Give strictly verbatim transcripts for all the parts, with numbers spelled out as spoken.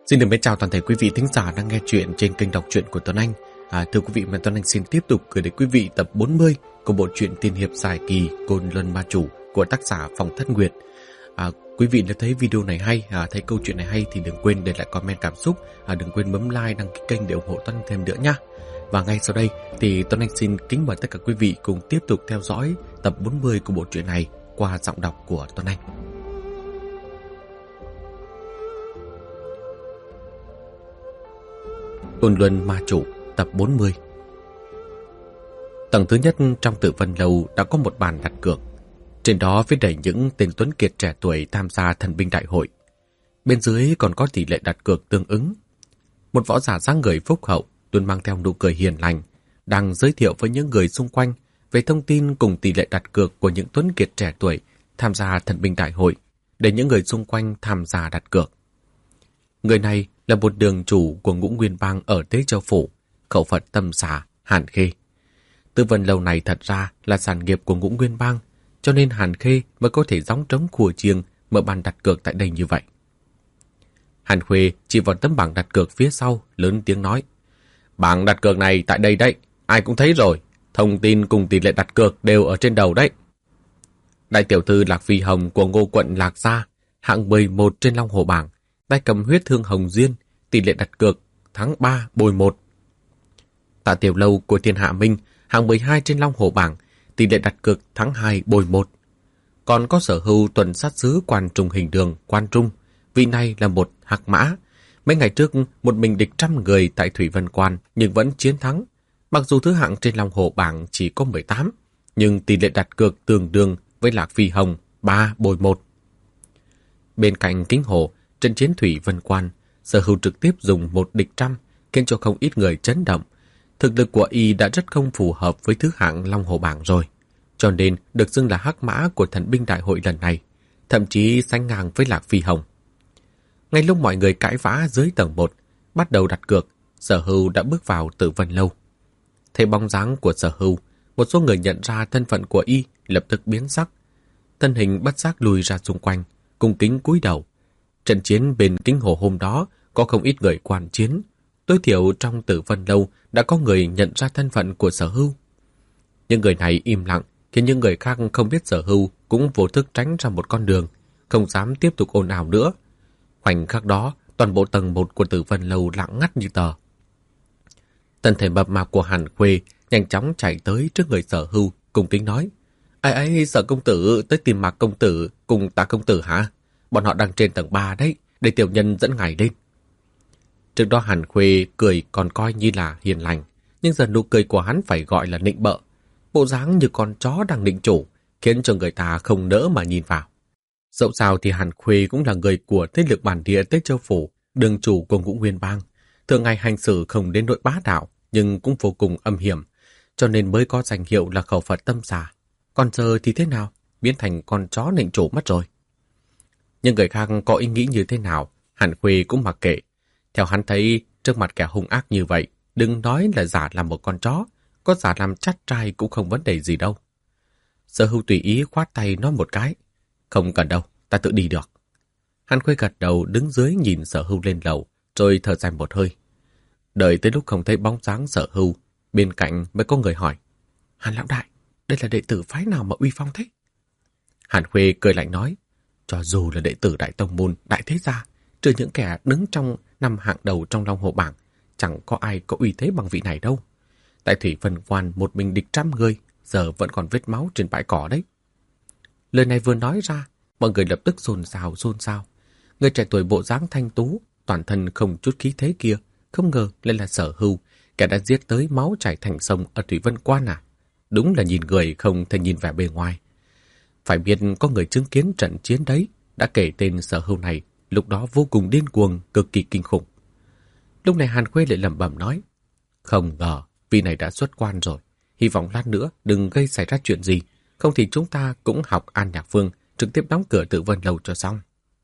Xin được mến chào toàn thể quý vị thính giả đang nghe chuyện trên kênh đọc truyện của Tuấn Anh. À, thưa quý vị, mà Tuấn Anh xin tiếp tục gửi đến quý vị tập bốn mươi của bộ truyện tiên hiệp dài kỳ Côn Luân Ma Chủ của tác giả Phong Thất Nguyệt. À, quý vị nếu thấy video này hay, à, thấy câu chuyện này hay thì đừng quên để lại comment cảm xúc, à, đừng quên bấm like, đăng ký kênh để ủng hộ Tuấn Anh thêm nữa nha. Và ngay sau đây thì Tuấn Anh xin kính mời tất cả quý vị cùng tiếp tục theo dõi tập bốn mươi của bộ truyện này qua giọng đọc của Tuấn Anh. Côn Luân Ma Chủ tập bốn mươi. Tầng thứ nhất trong Tử Vân Lâu đã có một bàn đặt cược. Trên đó viết đầy những tên tuấn kiệt trẻ tuổi tham gia thần binh đại hội. Bên dưới còn có tỷ lệ đặt cược tương ứng. Một võ giả dáng người phúc hậu, luôn mang theo nụ cười hiền lành, đang giới thiệu với những người xung quanh về thông tin cùng tỷ lệ đặt cược của những tuấn kiệt trẻ tuổi tham gia thần binh đại hội, để những người xung quanh tham gia đặt cược. Người này là một đường chủ của Ngũ Nguyên Bang ở Tế Châu Phủ, khẩu phật Tâm Xà, Hàn Khê. Tử Vân Lâu này thật ra là sản nghiệp của Ngũ Nguyên Bang, cho nên Hàn Khê mới có thể gióng trống khua chiêng mở bàn đặt cược tại đây như vậy. Hàn Khuê chỉ vào tấm bảng đặt cược phía sau, lớn tiếng nói: "Bảng đặt cược này tại đây đấy, ai cũng thấy rồi, thông tin cùng tỷ lệ đặt cược đều ở trên đầu đấy." Đại tiểu thư Lạc Phi Hồng của Ngô quận Lạc Gia, hạng mười một trên Long Hồ bảng, tay cầm huyết thương hồng duyên, tỷ lệ đặt cược tháng ba bồi một. Tạ Tiểu Lâu của Thiên Hạ Minh, hạng mười hai trên Long Hồ bảng, tỷ lệ đặt cược tháng hai bồi một. Còn có Sở Hưu tuần sát sứ Quan Trung Hình Đường, Quan Trung, vị này là một hạc mã. Mấy ngày trước một mình địch trăm người tại Thủy Vân Quan nhưng vẫn chiến thắng. Mặc dù thứ hạng trên Long Hồ bảng chỉ có mười tám, nhưng tỷ lệ đặt cược tương đương với Lạc Phi Hồng ba bồi một. Bên cạnh Kính Hồ, trận chiến Thủy Vân Quan, Sở Hưu trực tiếp dùng một địch trăm, khiến cho không ít người chấn động. Thực lực của y đã rất không phù hợp với thứ hạng Long Hồ bảng rồi, cho nên được xưng là hắc mã của thần binh đại hội lần này, thậm chí sánh ngang với Lạc Phi Hồng. Ngay lúc mọi người cãi vã dưới tầng một, bắt đầu đặt cược, Sở Hưu đã bước vào Tử Vân Lâu. Thấy bóng dáng của Sở Hưu, một số người nhận ra thân phận của y lập tức biến sắc. Thân hình bất giác lùi ra xung quanh, cung kính cúi đầu. Trận chiến bên Kính Hồ hôm đó có không ít người quan chiến. Tối thiểu trong Tử Vân Lâu đã có người nhận ra thân phận của Sở Hưu. Những người này im lặng, khiến những người khác không biết Sở Hưu cũng vô thức tránh ra một con đường, không dám tiếp tục ồn ào nữa. Khoảnh khắc đó, toàn bộ tầng một của Tử Vân Lâu lặng ngắt như tờ. Thân thể mập mạp của Hàn Khuê nhanh chóng chạy tới trước người Sở Hưu, cung kính nói: "Ai ấy, Sở công tử tới tìm Mạc công tử cùng Tạ công tử hả? Bọn họ đang trên tầng ba đấy, để tiểu nhân dẫn ngài lên." Trước đó Hàn Khuê cười còn coi như là hiền lành, nhưng giờ nụ cười của hắn phải gọi là nịnh bợ. Bộ dáng như con chó đang nịnh chủ, khiến cho người ta không nỡ mà nhìn vào. Dẫu sao thì Hàn Khuê cũng là người của thế lực bản địa Tế Châu Phủ, đường chủ của Ngũ Nguyên Bang. Thường ngày hành xử không đến nỗi bá đạo, nhưng cũng vô cùng âm hiểm, cho nên mới có danh hiệu là khẩu phật Tâm Xà. Còn giờ thì thế nào? Biến thành con chó nịnh chủ mất rồi. Nhưng người khác có ý nghĩ như thế nào, Hàn Khuê cũng mặc kệ. Theo hắn thấy, trước mặt kẻ hung ác như vậy, đừng nói là giả làm một con chó, có giả làm chắt trai cũng không vấn đề gì đâu. Sở Hưu tùy ý khoát tay nói một cái: "Không cần đâu, ta tự đi được." Hàn Khuê gật đầu đứng dưới nhìn Sở Hưu lên lầu, rồi thở dài một hơi. Đợi tới lúc không thấy bóng dáng Sở Hưu, bên cạnh mới có người hỏi: "Hàn lão đại, đây là đệ tử phái nào mà uy phong thế?" Hàn Khuê cười lạnh nói: "Cho dù là đệ tử đại tông môn, đại thế gia, trừ những kẻ đứng trong năm hạng đầu trong Long Hồ bảng, chẳng có ai có uy thế bằng vị này đâu. Tại Thủy Vân Quan một mình địch trăm người, giờ vẫn còn vết máu trên bãi cỏ đấy." Lời này vừa nói ra, mọi người lập tức xôn xao xôn xao. Người trẻ tuổi bộ dáng thanh tú, toàn thân không chút khí thế kia, không ngờ lại là Sở Hưu, kẻ đã giết tới máu chảy thành sông ở Thủy Vân Quan à? Đúng là nhìn người không thể nhìn vẻ bề ngoài. Phải biết có người chứng kiến trận chiến đấy, đã kể tên Sở Hưu này, lúc đó vô cùng điên cuồng, cực kỳ kinh khủng. Lúc này Hàn Khuê lại lẩm bẩm nói: "Không ngờ vị này đã xuất quan rồi, hy vọng lát nữa đừng gây xảy ra chuyện gì, không thì chúng ta cũng học An Nhạc Phương, trực tiếp đóng cửa Tử Vân Lâu cho xong."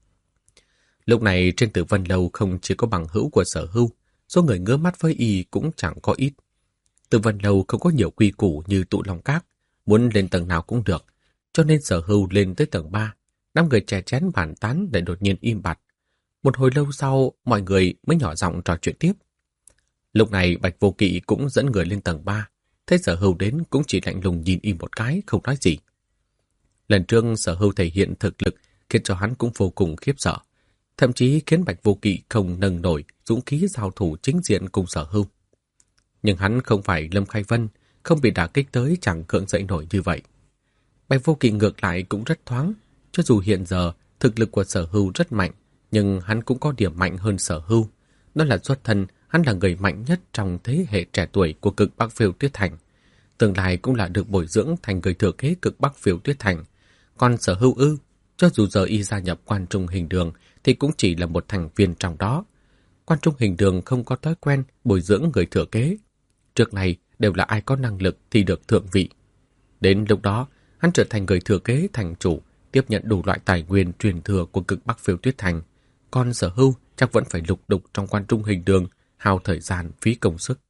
Lúc này trên Tử Vân Lâu không chỉ có bằng hữu của Sở Hưu, số người ngứa mắt với y cũng chẳng có ít. Tử Vân Lâu không có nhiều quy củ như Tụ Long Các, muốn lên tầng nào cũng được, cho nên Sở Hưu lên tới tầng ba. Năm người chè chén bàn tán để đột nhiên im bặt. Một hồi lâu sau, mọi người mới nhỏ giọng trò chuyện tiếp. Lúc này Bạch Vô Kỵ cũng dẫn người lên tầng ba. Thấy Sở Hưu đến cũng chỉ lạnh lùng nhìn y một cái, không nói gì. Lần trước Sở Hưu thể hiện thực lực khiến cho hắn cũng vô cùng khiếp sợ. Thậm chí khiến Bạch Vô Kỵ không nâng nổi dũng khí giao thủ chính diện cùng Sở Hưu. Nhưng hắn không phải Lâm Khai Vân, không bị đả kích tới chẳng cưỡng dậy nổi như vậy. Bạch Vô Kỵ ngược lại cũng rất thoáng. Cho dù hiện giờ thực lực của Sở Hưu rất mạnh, nhưng hắn cũng có điểm mạnh hơn Sở Hưu. Đó là xuất thân, hắn là người mạnh nhất trong thế hệ trẻ tuổi của cực Bắc Phiêu Tuyết Thành. Tương lai cũng là được bồi dưỡng thành người thừa kế cực Bắc Phiêu Tuyết Thành. Còn Sở Hưu ư, cho dù giờ y gia nhập Quan Trung Hình Đường thì cũng chỉ là một thành viên trong đó. Quan Trung Hình Đường không có thói quen bồi dưỡng người thừa kế. Trước này đều là ai có năng lực thì được thượng vị. Đến lúc đó, hắn trở thành người thừa kế thành chủ, tiếp nhận đủ loại tài nguyên truyền thừa của cực Bắc Phiêu Tuyết Thành. Còn Sở Hưu chắc vẫn phải lục đục trong Quan Trung Hình Đường, hao thời gian phí công sức.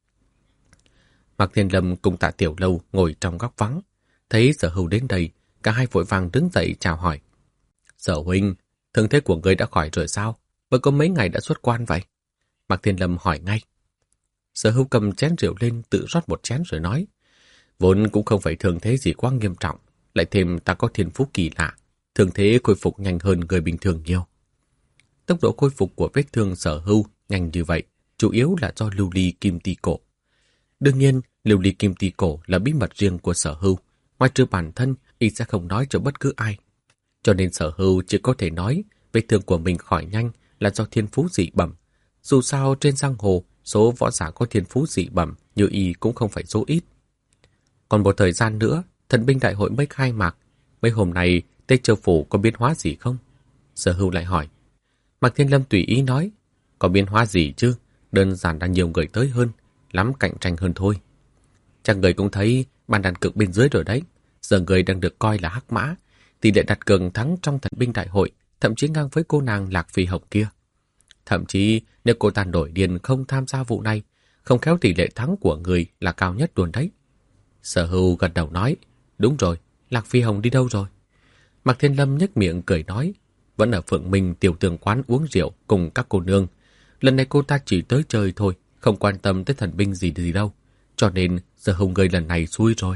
Mạc Thiên Lâm cùng Tạ Tiểu Lâu ngồi trong góc vắng. Thấy Sở Hưu đến đây, cả hai vội vàng đứng dậy chào hỏi. Sở huynh, thương thế của người đã khỏi rồi sao? Mới có mấy ngày đã xuất quan vậy? Mạc Thiên Lâm hỏi ngay. Sở Hưu cầm chén rượu lên tự rót một chén rồi nói. Vốn cũng không phải thương thế gì quá nghiêm trọng. Lại thêm ta có thiên phú kỳ lạ. Thương thế khôi phục nhanh hơn người bình thường nhiều. Tốc độ khôi phục của vết thương Sở Hưu nhanh như vậy, chủ yếu là do lưu ly kim ti cổ. Đương nhiên, lưu ly kim ti cổ là bí mật riêng của Sở Hưu. Ngoài trừ bản thân, y sẽ không nói cho bất cứ ai. Cho nên Sở Hưu chỉ có thể nói vết thương của mình khỏi nhanh là do thiên phú dị bẩm. Dù sao trên giang hồ, số võ giả có thiên phú dị bẩm như y cũng không phải số ít. Còn một thời gian nữa, thần binh đại hội mới khai mạc. Mấy hôm nay, Tây Châu Phủ có biến hóa gì không? Sở Hưu lại hỏi. Mạc Thiên Lâm tùy ý nói. Có biến hóa gì chứ? Đơn giản là nhiều người tới hơn, lắm cạnh tranh hơn thôi. Chắc người cũng thấy bàn đàn cược bên dưới rồi đấy. Giờ người đang được coi là hắc mã. Tỷ lệ đặt cược thắng trong thần binh đại hội thậm chí ngang với cô nàng Lạc Phi Hồng kia. Thậm chí nếu cô ta nổi điên không tham gia vụ này, không khéo tỷ lệ thắng của người là cao nhất luôn đấy. Sở Hưu gật đầu nói. Đúng rồi, Lạc Phi Hồng đi đâu rồi? Mạc Thiên Lâm nhếch miệng cười nói. Vẫn ở Phượng Minh tiểu tường quán uống rượu cùng các cô nương. Lần này cô ta chỉ tới chơi thôi, không quan tâm tới thần binh gì gì đâu. Cho nên Sở Hưu người lần này xui rồi.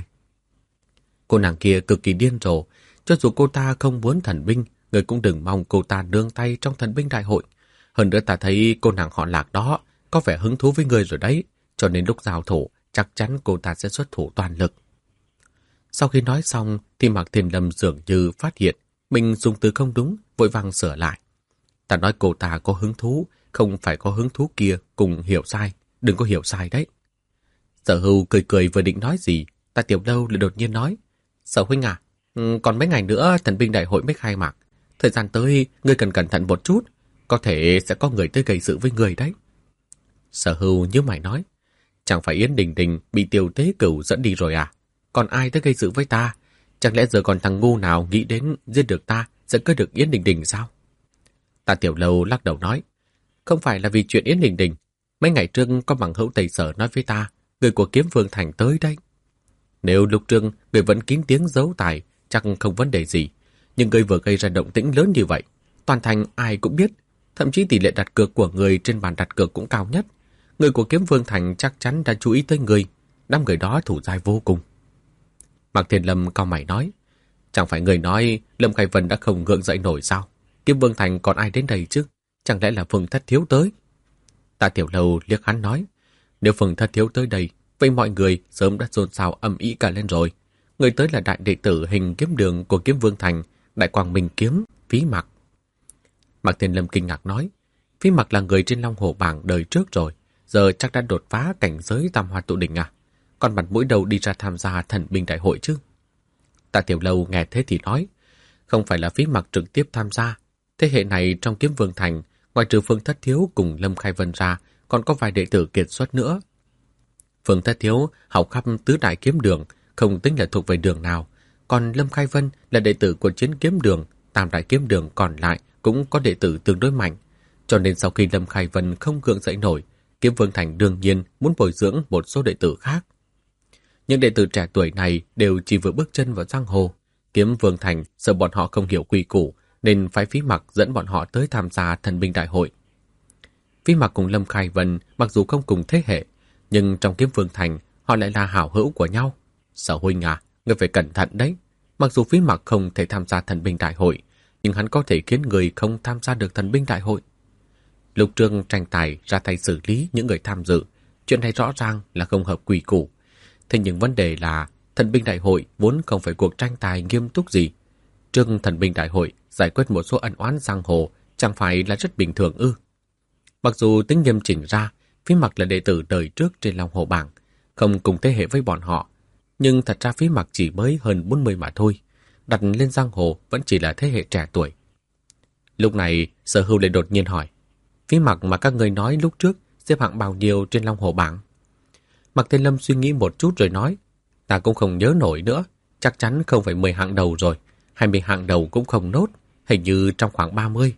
Cô nàng kia cực kỳ điên rồ. Cho dù cô ta không muốn thần binh, người cũng đừng mong cô ta nương tay trong thần binh đại hội. Hơn nữa ta thấy cô nàng họ Lạc đó có vẻ hứng thú với người rồi đấy. Cho nên lúc giao thủ, chắc chắn cô ta sẽ xuất thủ toàn lực. Sau khi nói xong thì Mạc Thiên Lâm dường như phát hiện mình dùng từ không đúng, vội vàng sửa lại. Ta nói cô ta có hứng thú, không phải có hứng thú kia, cùng hiểu sai, đừng có hiểu sai đấy. Sở Hưu cười cười vừa định nói gì, Tạ Tiểu Lâu lại đột nhiên nói. Sở huynh à, còn mấy ngày nữa thần binh đại hội mới khai mạc. Thời gian tới, ngươi cần cẩn thận một chút, có thể sẽ có người tới gây sự với người đấy. Sở Hưu nhíu mày nói. Chẳng phải Yến Đình Đình bị Tiêu Tế Cửu dẫn đi rồi à? Còn ai tới gây sự với ta? Chẳng lẽ giờ còn thằng ngu nào nghĩ đến giết được ta sẽ cưới được Yến Đình Đình sao? Tạ Tiểu Lâu lắc đầu nói. Không phải là vì chuyện Yến Đình Đình. Mấy ngày trước có bằng hữu Tây Sở nói với ta, người của Kiếm Vương Thành tới đây. Nếu lúc trước người vẫn kín tiếng giấu tài, chắc không vấn đề gì. Nhưng người vừa gây ra động tĩnh lớn như vậy, toàn thành ai cũng biết. Thậm chí tỷ lệ đặt cược của người trên bàn đặt cược cũng cao nhất. Người của Kiếm Vương Thành chắc chắn đã chú ý tới người. Đám người đó thủ dai vô cùng. Mạc Thiên Lâm cau mày nói. Chẳng phải người nói Lâm Khai Vân đã không gượng dậy nổi sao? Kiếm Vương Thành còn ai đến đây chứ? Chẳng lẽ là Phùng Thất Thiếu tới? Tạ Tiểu Lâu liếc hắn nói. Nếu Phùng Thất Thiếu tới đây, vậy mọi người sớm đã xôn xao ầm ĩ cả lên rồi. Người tới là đại đệ tử Hình Kiếm Đường của Kiếm Vương Thành, Đại Quang Minh Kiếm, Phí Mặc. Mạc Thiên Lâm kinh ngạc nói. Phí Mặc là người trên Long Hổ bảng đời trước rồi, giờ chắc đã đột phá cảnh giới Tam Hoa Tụ Đỉnh à? Còn mặt mũi đầu đi ra tham gia thần binh đại hội chứ? Tạ Tiểu Lâu nghe thế thì nói. Không phải là Phí Mặc trực tiếp tham gia. Thế hệ này trong Kiếm Vương Thành, ngoài trừ Phương Thất Thiếu cùng Lâm Khai Vân ra, còn có vài đệ tử kiệt xuất nữa. Phương Thất Thiếu học khắp tứ đại kiếm đường, không tính là thuộc về đường nào. Còn Lâm Khai Vân là đệ tử của chiến kiếm đường, tam đại kiếm đường còn lại cũng có đệ tử tương đối mạnh. Cho nên sau khi Lâm Khai Vân không gượng dậy nổi, Kiếm Vương Thành đương nhiên muốn bồi dưỡng một số đệ tử khác. Những đệ tử trẻ tuổi này đều chỉ vừa bước chân vào giang hồ. Kiếm Vương Thành sợ bọn họ không hiểu quy củ, nên phải Phí Mặc dẫn bọn họ tới tham gia thần binh đại hội. Phí Mặc cùng Lâm Khai Vân mặc dù không cùng thế hệ, nhưng trong Kiếm Vương Thành họ lại là hảo hữu của nhau. Sở huynh à, ngươi phải cẩn thận đấy. Mặc dù Phí Mặc không thể tham gia thần binh đại hội, nhưng hắn có thể khiến người không tham gia được thần binh đại hội. Lục Trương tranh tài ra tay xử lý những người tham dự. Chuyện này rõ ràng là không hợp quy củ. Thế nhưng vấn đề là thần binh đại hội vốn không phải cuộc tranh tài nghiêm túc gì. Trương thần binh đại hội giải quyết một số ân oán giang hồ chẳng phải là rất bình thường ư? Mặc dù tính nghiêm chỉnh ra, Phí Mặc là đệ tử đời trước trên Long Hồ Bảng, không cùng thế hệ với bọn họ, nhưng thật ra Phí Mặc chỉ mới hơn bốn mươi mà thôi, đặt lên giang hồ vẫn chỉ là thế hệ trẻ tuổi. Lúc này, Sở Hưu lại đột nhiên hỏi, Phí Mặc mà các người nói lúc trước xếp hạng bao nhiêu trên Long Hồ Bảng? Mạc Thiên Lâm suy nghĩ một chút rồi nói, ta cũng không nhớ nổi nữa, chắc chắn không phải mười hạng đầu rồi, hai mươi hạng đầu cũng không nốt, hình như trong khoảng ba mươi.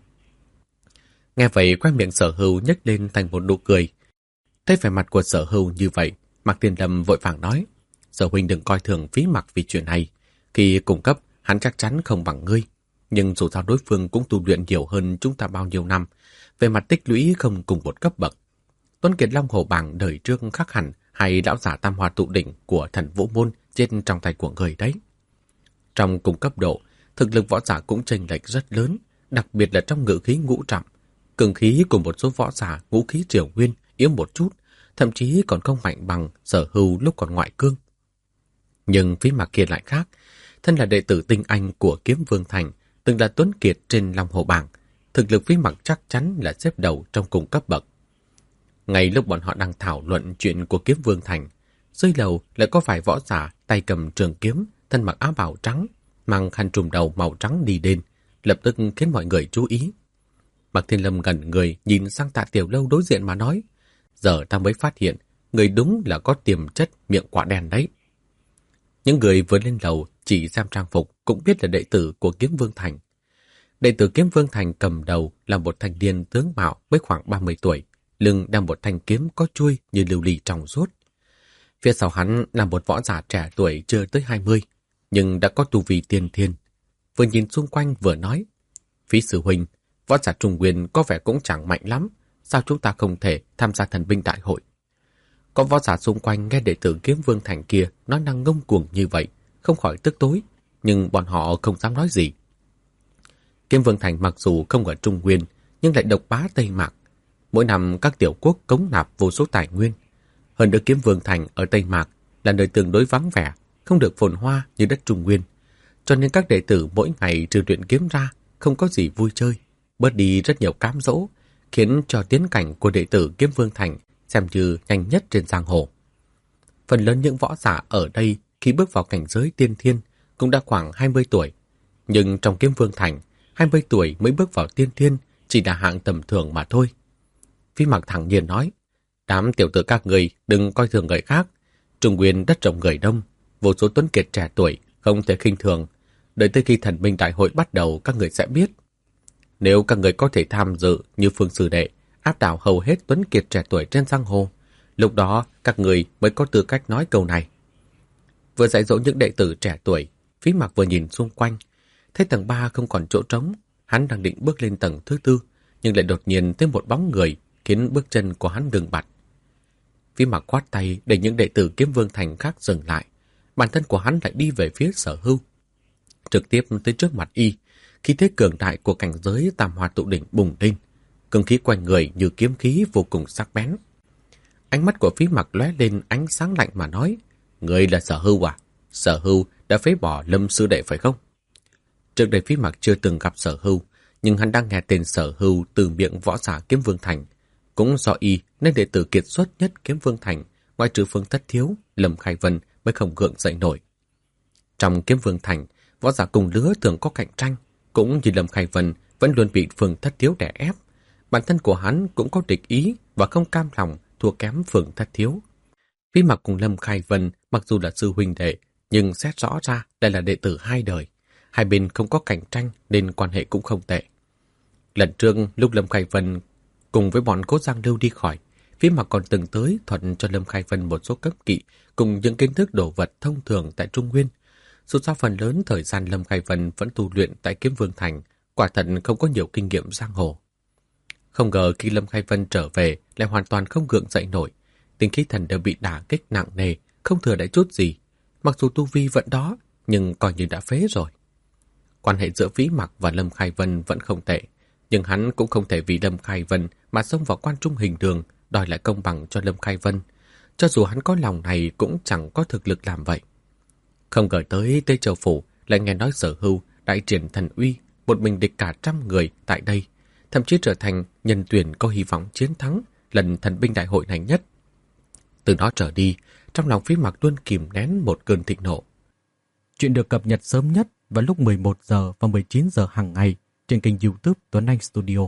Nghe vậy quay miệng Sở Hưu nhếch lên thành một nụ cười. Thấy vẻ mặt của Sở Hưu như vậy, Mạc Thiên Lâm vội vàng nói, Sở huynh đừng coi thường Phí Mặc vì chuyện này, khi cùng cấp hắn chắc chắn không bằng ngươi, nhưng dù sao đối phương cũng tu luyện nhiều hơn chúng ta bao nhiêu năm, về mặt tích lũy không cùng một cấp bậc. Tuấn Kiệt Long Hồ Bảng đời trước khác hẳn hay lão giả Tam Hoa Tụ Đỉnh của Thần Vũ Môn chết trong tay của người đấy. Trong cùng cấp độ, thực lực võ giả cũng chênh lệch rất lớn, đặc biệt là trong ngự khí ngũ trạm. Cường khí của một số võ giả ngũ khí triều nguyên yếu một chút, thậm chí còn không mạnh bằng Sở Hưu lúc còn ngoại cương. Nhưng Phí Mặc kia lại khác, thân là đệ tử tinh anh của Kiếm Vương Thành, từng là Tuấn Kiệt trên Long Hồ Bảng, thực lực Phí Mặc chắc chắn là xếp đầu trong cùng cấp bậc. Ngay lúc bọn họ đang thảo luận chuyện của Kiếm Vương Thành, dưới lầu lại có vài võ giả tay cầm trường kiếm, thân mặc áo bào trắng, mang khăn trùm đầu màu trắng đi đến, lập tức khiến mọi người chú ý. Mạc Thiên Lâm gần người nhìn sang Tạ Tiểu Lâu đối diện mà nói, giờ ta mới phát hiện, người đúng là có tiềm chất miệng quả đen đấy. Những người vừa lên lầu chỉ xem trang phục cũng biết là đệ tử của Kiếm Vương Thành. Đệ tử Kiếm Vương Thành cầm đầu là một thanh niên tướng mạo với khoảng ba mươi tuổi, lưng đeo một thanh kiếm có chuôi như lưu ly trong suốt. Phía sau hắn là một võ giả trẻ tuổi chưa tới hai mươi, nhưng đã có tu vi tiên thiên. Vừa nhìn xung quanh vừa nói, Phí sư huynh, võ giả Trung Nguyên có vẻ cũng chẳng mạnh lắm, sao chúng ta không thể tham gia thần binh đại hội? Có võ giả xung quanh nghe đệ tử Kiếm Vương Thành kia nói năng ngông cuồng như vậy, không khỏi tức tối, nhưng bọn họ không dám nói gì. Kiếm Vương Thành mặc dù không ở Trung Nguyên, nhưng lại độc bá Tây Mạc. Mỗi năm các tiểu quốc cống nạp vô số tài nguyên. Hơn nữa Kiếm Vương Thành ở Tây Mạc là nơi tương đối vắng vẻ, không được phồn hoa như đất Trung Nguyên. Cho nên các đệ tử mỗi ngày trừ luyện kiếm ra, không có gì vui chơi, bớt đi rất nhiều cám dỗ, khiến cho tiến cảnh của đệ tử Kiếm Vương Thành xem như nhanh nhất trên giang hồ. Phần lớn những võ giả ở đây khi bước vào cảnh giới tiên thiên cũng đã khoảng hai mươi tuổi. Nhưng trong Kiếm Vương Thành, hai mươi tuổi mới bước vào tiên thiên chỉ là hạng tầm thường mà thôi. Phí Mặc thẳng nhiên nói, đám tiểu tử các người đừng coi thường người khác. Trung Nguyên đất rộng người đông, vô số tuấn kiệt trẻ tuổi, không thể khinh thường. Đợi tới khi thần binh đại hội bắt đầu các người sẽ biết. Nếu các người có thể tham dự như Phương Sư Đệ, áp đảo hầu hết tuấn kiệt trẻ tuổi trên giang hồ, lúc đó các người mới có tư cách nói câu này. Vừa dạy dỗ những đệ tử trẻ tuổi, Phí Mặc vừa nhìn xung quanh, thấy tầng ba không còn chỗ trống, hắn đang định bước lên tầng thứ tư, nhưng lại đột nhiên thấy một bóng người khiến bước chân của hắn ngừng bặt. Phí Mặc khoát tay để những đệ tử Kiếm Vương Thành khác dừng lại, bản thân của hắn lại đi về phía Sở Hưu. Trực tiếp tới trước mặt y, khí thế cường đại của cảnh giới Tam Hoa Tụ Đỉnh bùng lên, cường khí quanh người như kiếm khí vô cùng sắc bén. Ánh mắt của Phí Mặc lóe lên ánh sáng lạnh mà nói, người là Sở Hưu à? Sở Hưu đã phế bỏ Lâm sư đệ phải không? Trước đây Phí Mặc chưa từng gặp Sở Hưu, nhưng hắn đang nghe tên Sở Hưu từ miệng võ giả Kiếm Vương Thành. Cũng do y nên đệ tử kiệt xuất nhất Kiếm Vương Thành, ngoại trừ Phương Thất Thiếu, Lâm Khai Vân mới không gượng dậy nổi. Trong Kiếm Vương Thành, võ giả cùng lứa thường có cạnh tranh, cũng như Lâm Khai Vân vẫn luôn bị Phương Thất Thiếu đè ép. Bản thân của hắn cũng có địch ý và không cam lòng thua kém Phương Thất Thiếu. Phí Mặc cùng Lâm Khai Vân mặc dù là sư huynh đệ, nhưng xét rõ ra đây là đệ tử hai đời. Hai bên không có cạnh tranh nên quan hệ cũng không tệ. Lần trước lúc Lâm Khai Vân cùng với bọn Cố Giang Lưu đi khỏi, Phí Mặc còn từng tới thuận cho Lâm Khai Vân một số cấp kỵ cùng những kiến thức đồ vật thông thường tại Trung Nguyên. Dù sao phần lớn thời gian Lâm Khai Vân vẫn tu luyện tại Kiếm Vương Thành, quả thật không có nhiều kinh nghiệm giang hồ. Không ngờ khi Lâm Khai Vân trở về lại hoàn toàn không gượng dậy nổi, tinh khí thần đều bị đả kích nặng nề, không thừa lại chút gì. Mặc dù tu vi vẫn đó, nhưng coi như đã phế rồi. Quan hệ giữa Vĩ Mặc và Lâm Khai Vân vẫn không tệ, nhưng hắn cũng không thể vì Lâm Khai Vân mà xông vào Quan Trung Hình Đường đòi lại công bằng cho Lâm Khai Vân. Cho dù hắn có lòng này cũng chẳng có thực lực làm vậy. Không ngờ tới Tây Châu Phủ lại nghe nói Sở Hưu đại triển thần uy, một mình địch cả trăm người tại đây, thậm chí trở thành nhân tuyển có hy vọng chiến thắng lần thần binh đại hội này nhất. Từ đó trở đi, trong lòng Vĩ Mặc luôn kìm nén một cơn thịnh nộ. Chuyện được cập nhật sớm nhất vào lúc mười một giờ và mười chín giờ hàng ngày trên kênh YouTube Tuấn Anh Studio.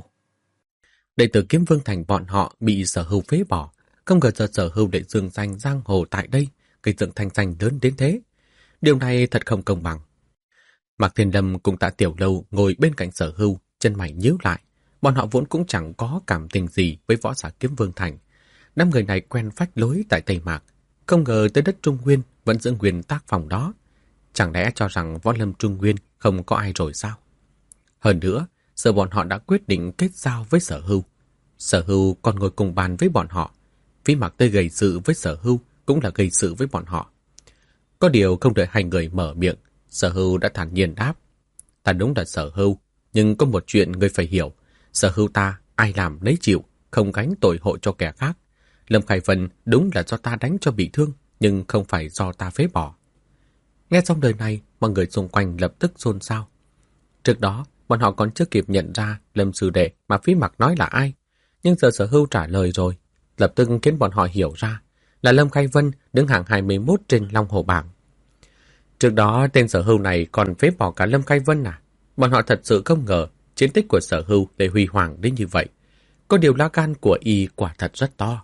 Đệ tử Kiếm Vương Thành bọn họ bị Sở Hưu phế bỏ, không ngờ giờ Sở Hưu để dương danh giang hồ tại đây, gây dựng thanh danh lớn đến thế. Điều này thật không công bằng. Mạc Thiên Lâm cùng Tạ Tiểu Lâu ngồi bên cạnh Sở Hưu, chân mày nhíu lại. Bọn họ vốn cũng chẳng có cảm tình gì với võ giả Kiếm Vương Thành. Năm người này quen phách lối tại Tây Mạc, không ngờ tới đất Trung Nguyên vẫn giữ nguyên tác phòng đó. Chẳng lẽ cho rằng võ lâm Trung Nguyên không có ai rồi sao? Hơn nữa, giờ bọn họ đã quyết định kết giao với Sở Hưu. Sở Hưu còn ngồi cùng bàn với bọn họ. Vĩ Mặc tới gây sự với Sở Hưu cũng là gây sự với bọn họ. Có điều không đợi hai người mở miệng, Sở Hưu đã thản nhiên đáp. Ta đúng là Sở Hưu, nhưng có một chuyện người phải hiểu. Sở Hưu ta ai làm nấy chịu, không gánh tội hộ cho kẻ khác. Lâm Khai Vân đúng là do ta đánh cho bị thương, nhưng không phải do ta phế bỏ. Nghe xong lời này, mọi người xung quanh lập tức xôn xao. Trước đó, bọn họ còn chưa kịp nhận ra Lâm sư đệ mà Vĩ Mặc nói là ai. Nhưng giờ Sở Hưu trả lời rồi, lập tức khiến bọn họ hiểu ra là Lâm Khai Vân đứng hạng hai mươi mốt trên Long Hồ bảng. Trước đó, tên Sở Hưu này còn phế bỏ cả Lâm Khai Vân à? Bọn họ thật sự không ngờ chiến tích của Sở Hưu lại huy hoàng đến như vậy. Có điều lá gan của y quả thật rất to.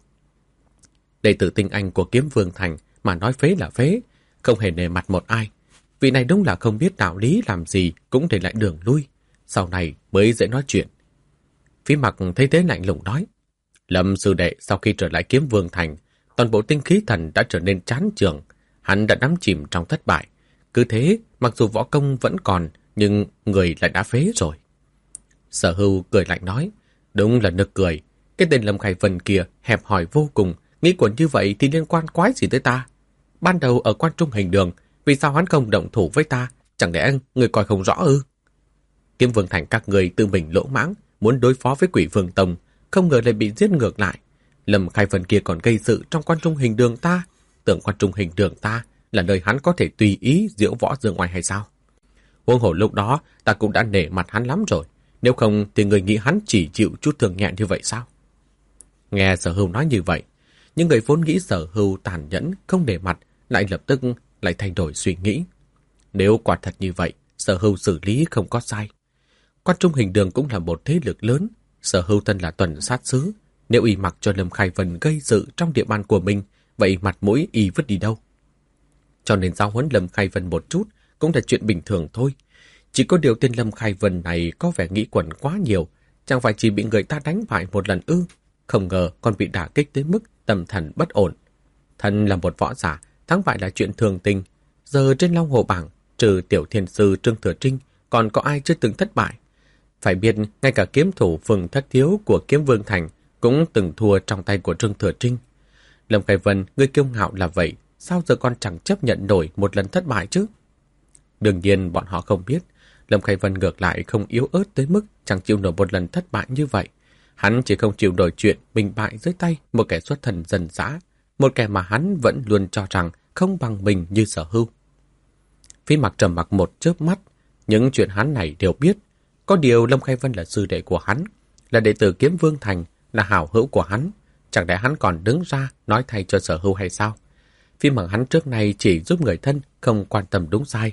Đệ tử tinh anh của Kiếm Vương Thành mà nói phế là phế, không hề nề mặt một ai. Vị này đúng là không biết đạo lý làm gì cũng để lại đường lui. Sau này mới dễ nói chuyện. Vĩ Mặc thấy thế lạnh lùng nói. Lâm sư đệ sau khi trở lại Kiếm Vương Thành, toàn bộ tinh khí thần đã trở nên chán chường. Hắn đã đắm chìm trong thất bại. Cứ thế, mặc dù võ công vẫn còn, nhưng người lại đã phế rồi. Sở Hưu cười lạnh nói. Đúng là nực cười. Cái tên Lâm Khai Vân kia hẹp hòi vô cùng. Nghĩ quẩn như vậy thì liên quan quái gì tới ta? Ban đầu ở Quan Trung Hình Đường, vì sao hắn không động thủ với ta? Chẳng lẽ người coi không rõ ư? Kiếm Vương Thành các người tự mình lỗ mãng, muốn đối phó với Quỷ Vương Tông, không ngờ lại bị giết ngược lại. Lâm Khai Vân kia còn gây sự trong Quan Trung Hình Đường ta. Tưởng Quan Trung Hình Đường ta là nơi hắn có thể tùy ý diễu võ dương ngoài hay sao? Huống hồ lúc đó ta cũng đã nể mặt hắn lắm rồi. Nếu không thì người nghĩ hắn chỉ chịu chút thương nhẹ như vậy sao? Nghe Sở Hưu nói như vậy, những người vốn nghĩ Sở Hưu tàn nhẫn, không để mặt, lại lập tức lại thay đổi suy nghĩ. Nếu quả thật như vậy, Sở Hưu xử lý không có sai. Quan Trung Hình Đường cũng là một thế lực lớn. Sở Hưu thân là tuần sát sứ. Nếu y mặc cho Lâm Khai Vân gây sự trong địa bàn của mình, vậy mặt mũi y vứt đi đâu? Cho nên giáo huấn Lâm Khai Vân một chút cũng là chuyện bình thường thôi. Chỉ có điều tên Lâm Khai Vân này có vẻ nghĩ quẩn quá nhiều. Chẳng phải chỉ bị người ta đánh bại một lần ư? Không ngờ còn bị đả kích tới mức tâm thần bất ổn. Thân là một võ giả, thắng bại là chuyện thường tình. Giờ trên Long Hồ bảng, trừ Tiểu Thiên Sư Trương Thừa Trinh, còn có ai chưa từng thất bại? Phải biết, ngay cả kiếm thủ Phùng Thất Thiếu của Kiếm Vương Thành cũng từng thua trong tay của Trương Thừa Trinh. Lâm Khai Vân, người kiêu ngạo là vậy, sao giờ còn chẳng chấp nhận nổi một lần thất bại chứ? Đương nhiên bọn họ không biết, Lâm Khai Vân ngược lại không yếu ớt tới mức chẳng chịu nổi một lần thất bại như vậy. Hắn chỉ không chịu nổi chuyện mình bại dưới tay một kẻ xuất thần dần dã, một kẻ mà hắn vẫn luôn cho rằng không bằng mình như Sở Hưu. Vĩ Mặc trầm mặc một chớp mắt, những chuyện hắn này đều biết. Có điều Lâm Khai Vân là sư đệ của hắn, là đệ tử Kiếm Vương Thành, là hảo hữu của hắn. Chẳng lẽ hắn còn đứng ra nói thay cho Sở Hưu hay sao? Vĩ Mặc hắn trước nay chỉ giúp người thân, không quan tâm đúng sai.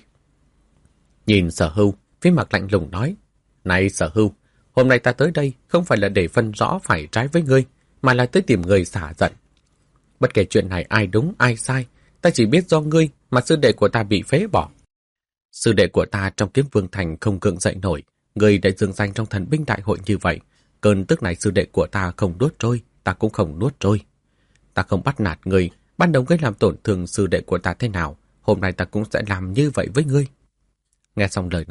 Nhìn Sở Hưu, Vĩ Mặc lạnh lùng nói. Này Sở Hưu, hôm nay ta tới đây không phải là để phân rõ phải trái với ngươi, mà là tới tìm người xả giận. Bất kể chuyện này ai đúng ai sai, ta chỉ biết do ngươi mà sư đệ của ta bị phế bỏ. Sư đệ của ta trong Kiếm Vương Thành không gượng dậy nổi, ngươi đã dừng danh trong thần binh đại hội như vậy. Cơn tức này sư đệ của ta không nuốt trôi, ta cũng không nuốt trôi. Ta không bắt nạt ngươi, ban đầu ngươi làm tổn thương sư đệ của ta thế nào, hôm nay ta cũng sẽ làm như vậy với ngươi. Nghe xong lời này,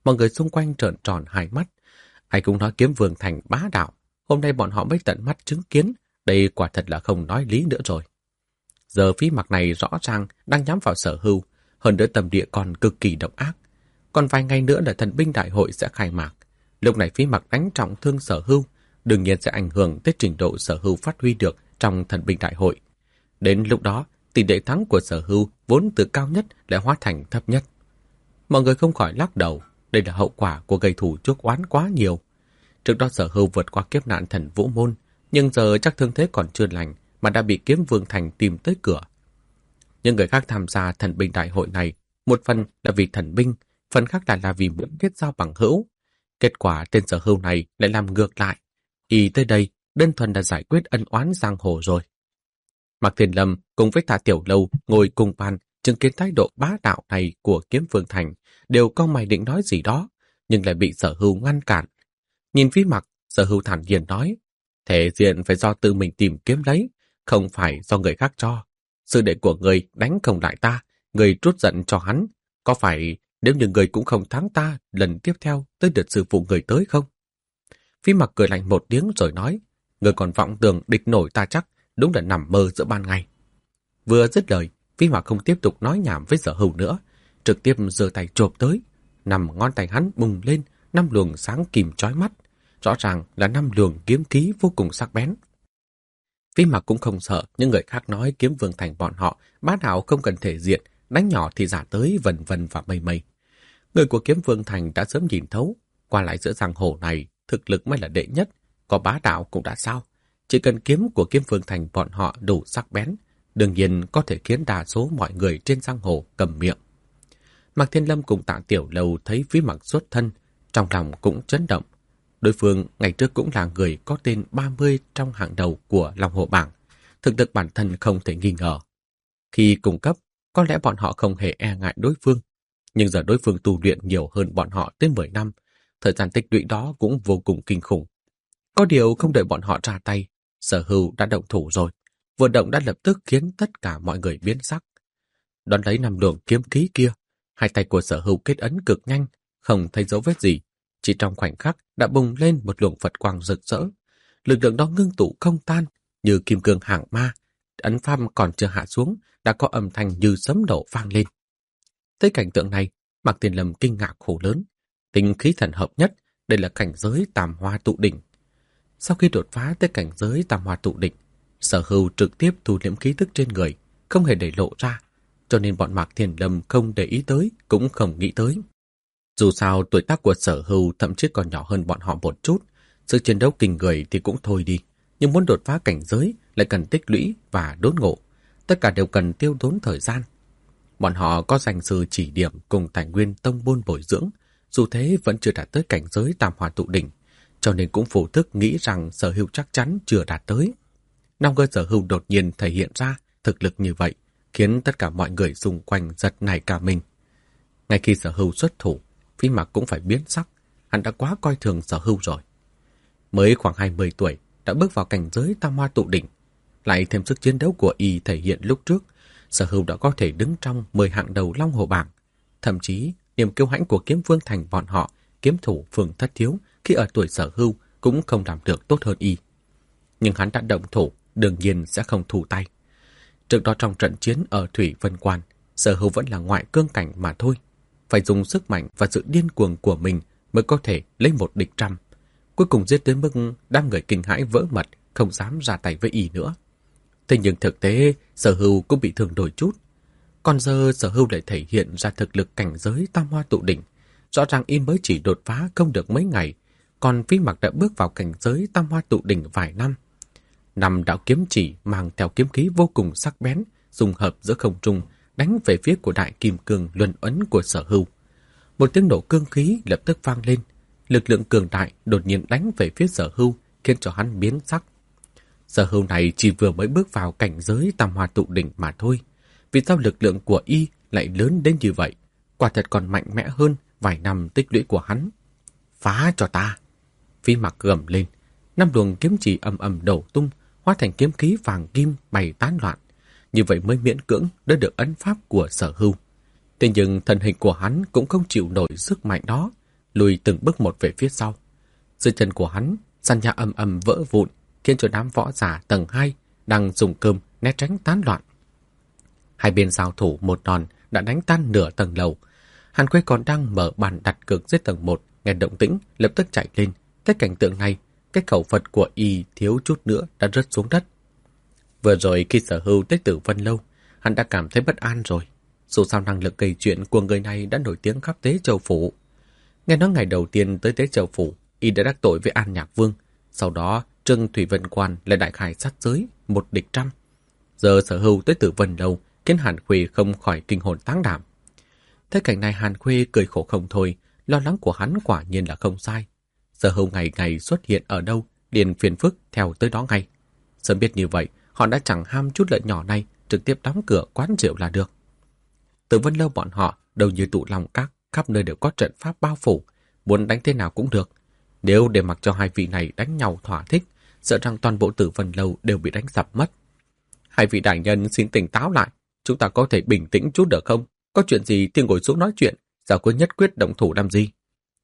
Mọi người xung quanh trợn tròn hai mắt. Ai cũng nói Kiếm Vương Thành bá đạo. Hôm nay bọn họ mới tận mắt chứng kiến. Đây quả thật là không nói lý nữa rồi. Giờ Phí Mặc này rõ ràng đang nhắm vào Sở Hưu. Hơn nữa tầm địa còn cực kỳ độc ác. Còn vài ngày nữa là thần binh đại hội sẽ khai mạc. Lúc này Phí Mặc đánh trọng thương Sở Hưu, đương nhiên sẽ ảnh hưởng tới trình độ Sở Hưu phát huy được trong thần binh đại hội. Đến lúc đó, tỷ lệ thắng của Sở Hưu vốn từ cao nhất lại hóa thành thấp nhất. Mọi người không khỏi lắc đầu, đây là hậu quả của gây thù chuốc oán quá nhiều. Trước đó Sở Hưu vượt qua kiếp nạn thần vũ môn, nhưng giờ chắc thương thế còn chưa lành mà đã bị Kiếm Vương Thành tìm tới cửa. Những người khác tham gia thần binh đại hội này, một phần là vì thần binh, phần khác lại là vì muốn kết giao bằng hữu. Kết quả tên Sở Hưu này lại làm ngược lại. Y tới đây đơn thuần là giải quyết ân oán giang hồ rồi. Mạc Thiên Lâm cùng với Tạ Tiểu Lâu ngồi cùng bàn chứng kiến thái độ bá đạo này của Kiếm Vương Thành, đều cau mày định nói gì đó, nhưng lại bị Sở Hưu ngăn cản. Nhìn Phí Mặc, Sở Hưu thản nhiên nói, thể diện phải do tự mình tìm kiếm lấy, không phải do người khác cho. Sư đệ của người đánh không lại ta, người trút giận cho hắn. Có phải nếu như người cũng không thắng ta, lần tiếp theo tới đợt sư phụ người tới không? Phí Mặc cười lạnh một tiếng rồi nói, người còn vọng tưởng địch nổi ta chắc, đúng là nằm mơ giữa ban ngày. Vừa dứt lời, Phí Mặc không tiếp tục nói nhảm với Sở Hưu nữa, trực tiếp giơ tay chộp tới. Năm ngón tay hắn bùng lên, năm luồng sáng kìm chói mắt, rõ ràng là năm luồng kiếm khí vô cùng sắc bén. Phí Mặc cũng không sợ những người khác nói Kiếm Vương Thành bọn họ bá đạo không cần thể diện, đánh nhỏ thì giả tới vần vần và mây mây. Người của Kiếm Vương Thành đã sớm nhìn thấu, qua lại giữa giang hồ này, thực lực mới là đệ nhất, có bá đạo cũng đã sao. Chỉ cần kiếm của Kiếm Vương Thành bọn họ đủ sắc bén, đương nhiên có thể khiến đa số mọi người trên giang hồ cầm miệng. Mạc Thiên Lâm cùng Tạ Tiểu Lâu thấy Phí Mặc xuất thân, trong lòng cũng chấn động. Đối phương ngày trước cũng là người có tên ba mươi trong hạng đầu của Long Hồ Bảng, thực lực bản thân không thể nghi ngờ. Khi cùng cấp, có lẽ bọn họ không hề e ngại đối phương, nhưng giờ đối phương tu luyện nhiều hơn bọn họ tới mười năm, thời gian tích lũy đó cũng vô cùng kinh khủng. Có điều không đợi bọn họ ra tay, Sở Hưu đã động thủ rồi, vừa động đã lập tức khiến tất cả mọi người biến sắc. Đón lấy năm luồng kiếm khí kia, hai tay của Sở Hưu kết ấn cực nhanh, không thấy dấu vết gì, chỉ trong khoảnh khắc đã bùng lên một luồng Phật quang rực rỡ. Lực lượng đó ngưng tụ không tan, như kim cương hàng ma, ấn pháp còn chưa hạ xuống, đã có âm thanh như sấm nổ vang lên. Thấy cảnh tượng này, Mạc Thiên Lâm kinh ngạc hô lớn, tinh khí thần hợp nhất, đây là cảnh giới tam hoa tụ đỉnh. Sau khi đột phá tới cảnh giới tam hoa tụ đỉnh, Sở Hưu trực tiếp thu liễm khí tức trên người, không hề để lộ ra, cho nên bọn Mạc Thiên Lâm không để ý tới, cũng không nghĩ tới. Dù sao tuổi tác của Sở Hưu thậm chí còn nhỏ hơn bọn họ một chút, sự chiến đấu kinh người thì cũng thôi đi, nhưng muốn đột phá cảnh giới lại cần tích lũy và đốn ngộ, tất cả đều cần tiêu tốn thời gian. Bọn họ có danh sư chỉ điểm cùng tài nguyên tông môn bồi dưỡng, dù thế vẫn chưa đạt tới cảnh giới tam hoa tụ đỉnh, cho nên cũng vô thức nghĩ rằng Sở Hưu chắc chắn chưa đạt tới. Năm cơ Sở Hưu đột nhiên thể hiện ra thực lực như vậy, khiến tất cả mọi người xung quanh giật nảy cả mình. Ngay khi Sở Hưu xuất thủ, Phí Mặc cũng phải biến sắc, hắn đã quá coi thường Sở Hưu rồi. Mới khoảng hai mươi tuổi, đã bước vào cảnh giới tam hoa tụ đỉnh, lại thêm sức chiến đấu của y thể hiện lúc trước, Sở Hưu đã có thể đứng trong mười hạng đầu Long Hồ Bảng. Thậm chí, niềm kiêu hãnh của Kiếm Vương Thành bọn họ, kiếm thủ Phương Thất Thiếu, khi ở tuổi Sở Hưu cũng không làm được tốt hơn y. Nhưng hắn đã động thủ, đương nhiên sẽ không thủ tay. Trước đó trong trận chiến ở Thủy Vân Quan, Sở Hưu vẫn là ngoại cương cảnh mà thôi. Phải dùng sức mạnh và sự điên cuồng của mình mới có thể lấy một địch trăm. Cuối cùng giết đến mức đám người kinh hãi vỡ mật, không dám ra tay với y nữa. Thế nhưng thực tế, Sở Hưu cũng bị thương đôi chút. Còn giờ Sở Hưu lại thể hiện ra thực lực cảnh giới tam hoa tụ đỉnh. Rõ ràng y mới chỉ đột phá không được mấy ngày, còn Phí Mặc đã bước vào cảnh giới tam hoa tụ đỉnh vài năm. Năm đạo kiếm chỉ mang theo kiếm khí vô cùng sắc bén, dung hợp giữa không trung, đánh về phía của đại kim cương luân ấn của Sở Hưu. Một tiếng nổ cương khí lập tức vang lên, lực lượng cường đại đột nhiên đánh về phía Sở Hưu, khiến cho hắn biến sắc. Sở Hưu này chỉ vừa mới bước vào cảnh giới tam hoa tụ đỉnh mà thôi. Vì sao lực lượng của y lại lớn đến như vậy? Quả thật còn mạnh mẽ hơn vài năm tích lũy của hắn. Phá cho ta! Phí Mặc gầm lên, năm luồng kiếm chỉ ầm ầm đổ tung, hóa thành kiếm khí vàng kim bay tán loạn. Như vậy mới miễn cưỡng đỡ được ấn pháp của Sở Hưu. Thế nhưng thân hình của hắn cũng không chịu nổi sức mạnh đó, lùi từng bước một về phía sau. Dưới chân của hắn, sàn nhà ầm ầm vỡ vụn, khiến cho đám võ giả tầng hai đang dùng cơm né tránh tán loạn. Hai bên giao thủ một đòn đã đánh tan nửa tầng lầu. Hàn Khuê còn đang mở bàn đặt cược dưới tầng một, nghe động tĩnh lập tức chạy lên. Thấy cảnh tượng này, cái khẩu Phật của y thiếu chút nữa đã rớt xuống đất. Vừa rồi khi sở hữu tới Tử Vân Lâu, hắn đã cảm thấy bất an rồi. Dù sao năng lực gây chuyện của người này đã nổi tiếng khắp Tế Châu Phủ. Nghe nói ngày đầu tiên tới Tế Châu Phủ, y đã đắc tội với An Nhạc Vương. Sau đó, Trương Thủy Vân Quan lại đại khai sát giới, một địch trăm. Giờ sở hữu tới Tử Vân Lâu khiến Hàn Khuê không khỏi kinh hồn táng đảm. Thấy cảnh này, Hàn Khuê cười khổ không thôi, lo lắng của hắn quả nhiên là không sai. Sở hữu ngày ngày xuất hiện ở đâu, liền phiền phức theo tới đó ngay. Sớm biết như vậy, họ đã chẳng ham chút lợi nhỏ này, trực tiếp đóng cửa quán rượu là được. Tử Vân Lâu bọn họ đâu như tụ lòng các, khắp nơi đều có trận pháp bao phủ, muốn đánh thế nào cũng được. Nếu để mặc cho hai vị này đánh nhau thỏa thích, sợ rằng toàn bộ Tử Vân Lâu đều bị đánh sập mất. Hai vị đại nhân xin tỉnh táo lại, chúng ta có thể bình tĩnh chút được không? Có chuyện gì thì ngồi xuống nói chuyện, sao cứ nhất quyết động thủ làm gì?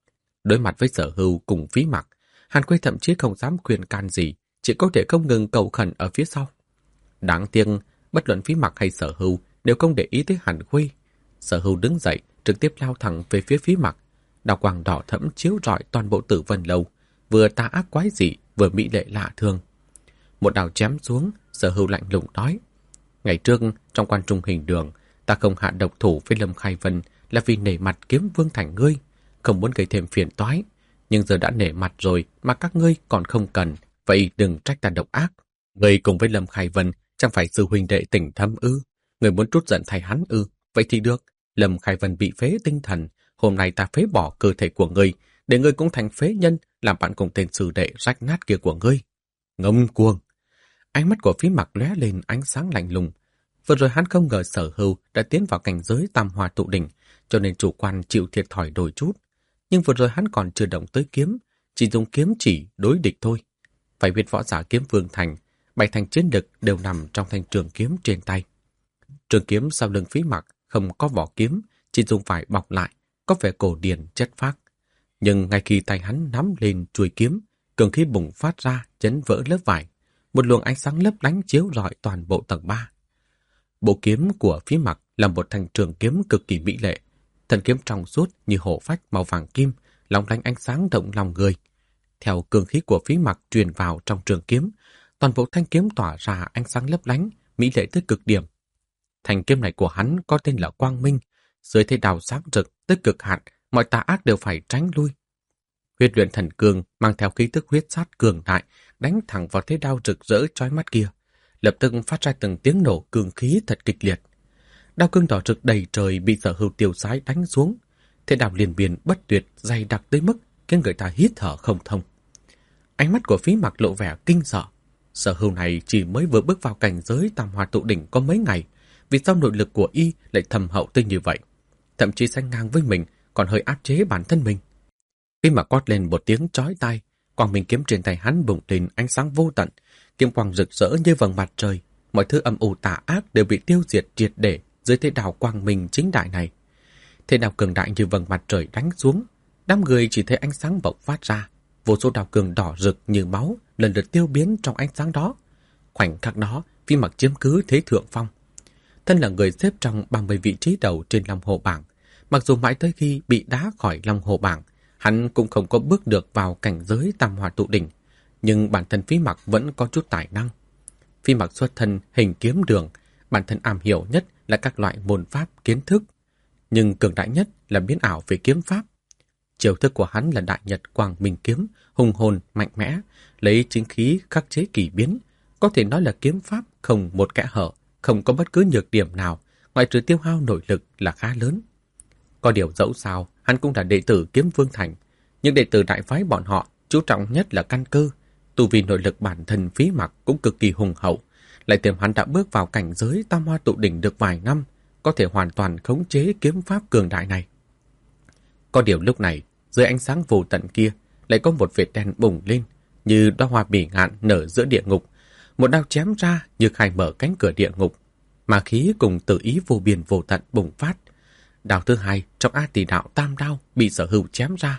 Đối mặt với Sở Hưu cùng Phí Mặc, Hàn Khuê thậm chí không dám khuyên can gì, chỉ có thể không ngừng cầu khẩn ở phía sau. Đáng tiếc, bất luận Phí Mặc hay Sở Hưu đều không để ý tới Hàn Khuê. Sở Hưu đứng dậy, trực tiếp lao thẳng về phía Phí Mặc. Đào quang đỏ thẫm chiếu rọi toàn bộ Tử Vân Lâu, vừa tà ác quái dị, vừa mỹ lệ lạ thường. Một đào chém xuống, Sở Hưu lạnh lùng nói: ngày trước trong quan trung hình đường, ta không hạ độc thủ với Lâm Khai Vân là vì nể mặt Kiếm Vương Thành ngươi, không muốn gây thêm phiền toái. Nhưng giờ đã nể mặt rồi mà các ngươi còn không cần, vậy đừng trách ta độc ác. Ngươi cùng với Lâm Khai Vân chẳng phải sư huynh đệ tình thâm ư? Ngươi muốn trút giận thay hắn ư? Vậy thì được. Lâm Khai Vân bị phế tinh thần, hôm nay ta phế bỏ cơ thể của ngươi, để ngươi cũng thành phế nhân, làm bạn cùng tên sư đệ rách nát kia của ngươi. Ngông cuồng! Ánh mắt của Phí Mặc lóe lên ánh sáng lạnh lùng. Vừa rồi hắn không ngờ Sở Hưu đã tiến vào cảnh giới tam hoa tụ đỉnh, cho nên chủ quan chịu thiệt thòi đôi chút. Nhưng vừa rồi hắn còn chưa động tới kiếm, chỉ dùng kiếm chỉ đối địch thôi. Phải biết võ giả Kiếm Vương Thành, bảy thành chiến lực đều nằm trong thanh trường kiếm trên tay. Trường kiếm sau lưng Phí Mặc không có vỏ kiếm, chỉ dùng vải bọc lại, có vẻ cổ điển chất phác. Nhưng ngay khi tay hắn nắm lên chuôi kiếm, cường khí bùng phát ra, chấn vỡ lớp vải. Một luồng ánh sáng lấp lánh chiếu rọi toàn bộ tầng ba. Bộ kiếm của Phí Mặc là một thanh trường kiếm cực kỳ mỹ lệ. Thân kiếm trong suốt như hổ phách màu vàng kim, lóng lánh ánh sáng động lòng người. Theo cường khí của Phí Mặc truyền vào trong trường kiếm, toàn bộ thanh kiếm tỏa ra ánh sáng lấp lánh, mỹ lệ tới cực điểm. Thanh kiếm này của hắn có tên là Quang Minh, dưới thế đào sáng rực tới cực hạn, mọi tà ác đều phải tránh lui. Huyết luyện thần cương mang theo khí tức huyết sát cường đại, đánh thẳng vào thế đao rực rỡ chói mắt kia, lập tức phát ra từng tiếng nổ cường khí thật kịch liệt. Đao cương đỏ rực đầy trời bị Sở Hưu tiêu sái đánh xuống, thế đao liền biên bất tuyệt dày đặc tới mức khiến người ta hít thở không thông. Ánh mắt của Phí Mặc lộ vẻ kinh sợ. Sở Hưu này chỉ mới vừa bước vào cảnh giới tam hoa tụ đỉnh có mấy ngày, vì sao nội lực của y lại thầm hậu tới như vậy, thậm chí sánh ngang với mình, còn hơi áp chế bản thân mình. Phí Mặc quát lên một tiếng chói tai, quang minh kiếm trên tay hắn bùng lên ánh sáng vô tận, kiếm quang rực rỡ như vầng mặt trời, mọi thứ âm u tà ác đều bị tiêu diệt triệt để dưới thế đao quang minh chính đại này. Thế đao cường đại như vầng mặt trời đánh xuống, đám người chỉ thấy ánh sáng bộc phát ra, vô số đao cường đỏ rực như máu lần lượt tiêu biến trong ánh sáng đó. Khoảnh khắc đó, Phí Mặc chiếm cứ thế thượng phong. Thân là người xếp trong ba mươi vị trí đầu trên Long Hồ bảng, mặc dù mãi tới khi bị đá khỏi Long Hồ bảng, hắn cũng không có bước được vào cảnh giới tam hoa tụ đỉnh, nhưng bản thân Phí Mặc vẫn có chút tài năng. Phí Mặc xuất thân hình kiếm đường, bản thân am hiểu nhất là các loại môn pháp kiến thức, nhưng cường đại nhất là biến ảo về kiếm pháp. Chiêu thức của hắn là Đại Nhật Quang Minh kiếm, hùng hồn mạnh mẽ, lấy chính khí khắc chế kỳ biến, có thể nói là kiếm pháp không một kẽ hở, không có bất cứ nhược điểm nào, ngoại trừ tiêu hao nội lực là khá lớn. Có điều dẫu sao, hắn cũng là đệ tử Kiếm Vương Thành, nhưng đệ tử đại phái bọn họ chú trọng nhất là căn cơ. Tu vi nội lực bản thân Phí Mặc cũng cực kỳ hùng hậu, lại thêm hắn đã bước vào cảnh giới tam hoa tụ đỉnh được vài năm, có thể hoàn toàn khống chế kiếm pháp cường đại này. Có điều lúc này, dưới ánh sáng vô tận kia, lại có một vệt đen bùng lên, như đóa hoa bỉ ngạn nở giữa địa ngục. Một đao chém ra như khai mở cánh cửa địa ngục, mà khí cùng tự ý vô biên vô tận bùng phát. Đao thứ hai trong A Tỷ Đạo Tam Đao bị Sở Hưu chém ra,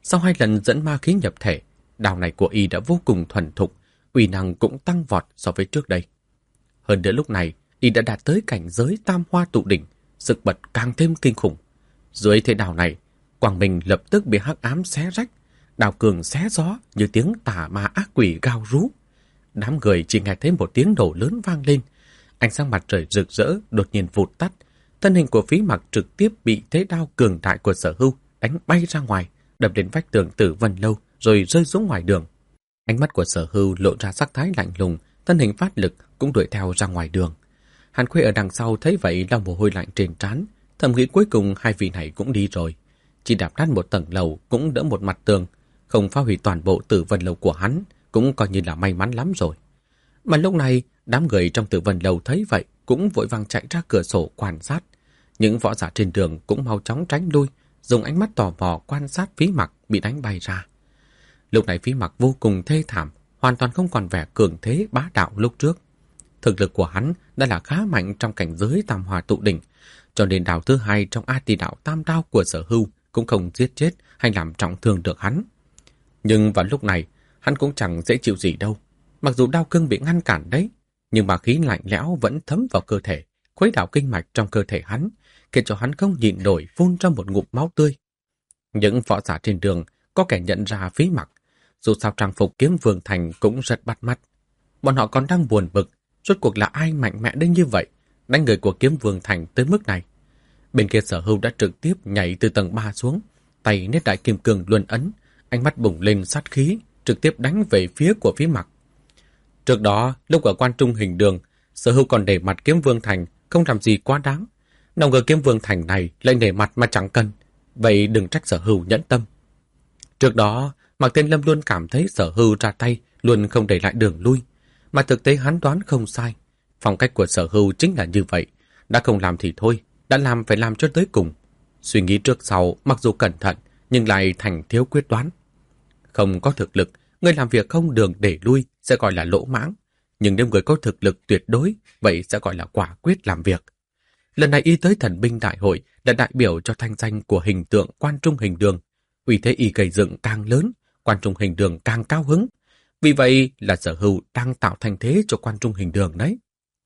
Sau hai lần dẫn ma khí nhập thể, đao này của y đã vô cùng thuần thục, uy năng cũng tăng vọt so với trước đây. Hơn nữa lúc này, y đã đạt tới cảnh giới tam hoa tụ đỉnh, sức bật càng thêm kinh khủng. Dưới thế đao này, quang minh lập tức bị hắc ám xé rách, đao cường xé gió như tiếng tà ma ác quỷ gào rú. Đám người chỉ nghe thấy một tiếng nổ lớn vang lên, ánh sáng mặt trời rực rỡ đột nhiên vụt tắt, thân hình của Phí Mặc trực tiếp bị thế đao cường đại của Sở Hưu đánh bay ra ngoài, đập đến vách tường Tử Vân Lâu rồi rơi xuống ngoài đường. Ánh mắt của Sở Hưu lộ ra sắc thái lạnh lùng, thân hình phát lực cũng đuổi theo ra ngoài đường. Hàn Khuê ở đằng sau thấy vậy lau mồ hôi lạnh trên trán, thầm nghĩ cuối cùng hai vị này cũng đi rồi, chỉ đạp nát một tầng lầu cũng đỡ một mặt tường, không phá hủy toàn bộ Tử Vân Lâu của hắn cũng coi như là may mắn lắm rồi. Mà lúc này, đám người trong Tử Vân Lâu thấy vậy cũng vội vàng chạy ra cửa sổ quan sát. Những võ giả trên đường cũng mau chóng tránh lui, dùng ánh mắt tò mò quan sát Phí Mặc bị đánh bay ra. Lúc này Phí Mặc vô cùng thê thảm, hoàn toàn không còn vẻ cường thế bá đạo lúc trước. Thực lực của hắn đã là khá mạnh trong cảnh giới tam hòa tụ đỉnh, cho nên đao thứ hai trong A Tỳ đạo tam đao của Sở Hưu cũng không giết chết hay làm trọng thương được hắn. Nhưng vào lúc này, hắn cũng chẳng dễ chịu gì đâu. Mặc dù đao cương bị ngăn cản đấy, nhưng mà khí lạnh lẽo vẫn thấm vào cơ thể, khuấy đảo kinh mạch trong cơ thể hắn, khiến cho hắn không nhịn nổi phun ra một ngụm máu tươi. Những võ giả trên đường có kẻ nhận ra Phí Mặc, dù sao trang phục Kiếm Vương Thành cũng rất bắt mắt. Bọn họ còn đang buồn bực, rốt cuộc là ai mạnh mẽ đến như vậy, đánh người của Kiếm Vương Thành tới mức này. Bên kia Sở Hưu đã trực tiếp nhảy từ tầng ba xuống, tay nết đại kim cương luân ấn, ánh mắt bùng lên sát khí, trực tiếp đánh về phía của Phí Mặc. Trước đó, lúc ở Quan Trung Hình Đường, Sở Hưu còn để mặt Kiếm Vương Thành không làm gì quá đáng. Nào ngờ Kiếm Vương Thành này lại để mặt mà chẳng cần, vậy đừng trách Sở Hưu nhẫn tâm. Trước đó, Mạc Thiên Lâm luôn cảm thấy Sở Hưu ra tay luôn không để lại đường lui, mà thực tế hắn đoán không sai. Phong cách của Sở Hưu chính là như vậy, đã không làm thì thôi, đã làm phải làm cho tới cùng. Suy nghĩ trước sau, mặc dù cẩn thận, nhưng lại thành thiếu quyết đoán. Không có thực lực, người làm việc không đường để lui sẽ gọi là lỗ mãng, nhưng nếu người có thực lực tuyệt đối, vậy sẽ gọi là quả quyết làm việc. Lần này y tới Thần binh đại hội đã đại biểu cho thanh danh của hình tượng Quan Trung Hình Đường. Uy thế y gây dựng càng lớn, Quan Trung Hình Đường càng cao hứng. Vì vậy là Sở Hưu đang tạo thành thế cho Quan Trung Hình Đường đấy.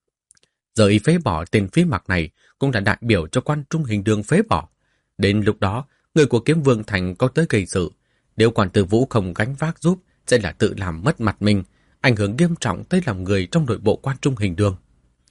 Giờ y phế bỏ tên Phí Mặc này cũng là đại biểu cho Quan Trung Hình Đường phế bỏ. Đến lúc đó, người của Kiếm Vương Thành có tới gây sự, nếu Quan Tư Vũ không gánh vác giúp sẽ là tự làm mất mặt mình, ảnh hưởng nghiêm trọng tới lòng người trong nội bộ Quan Trung Hình Đường.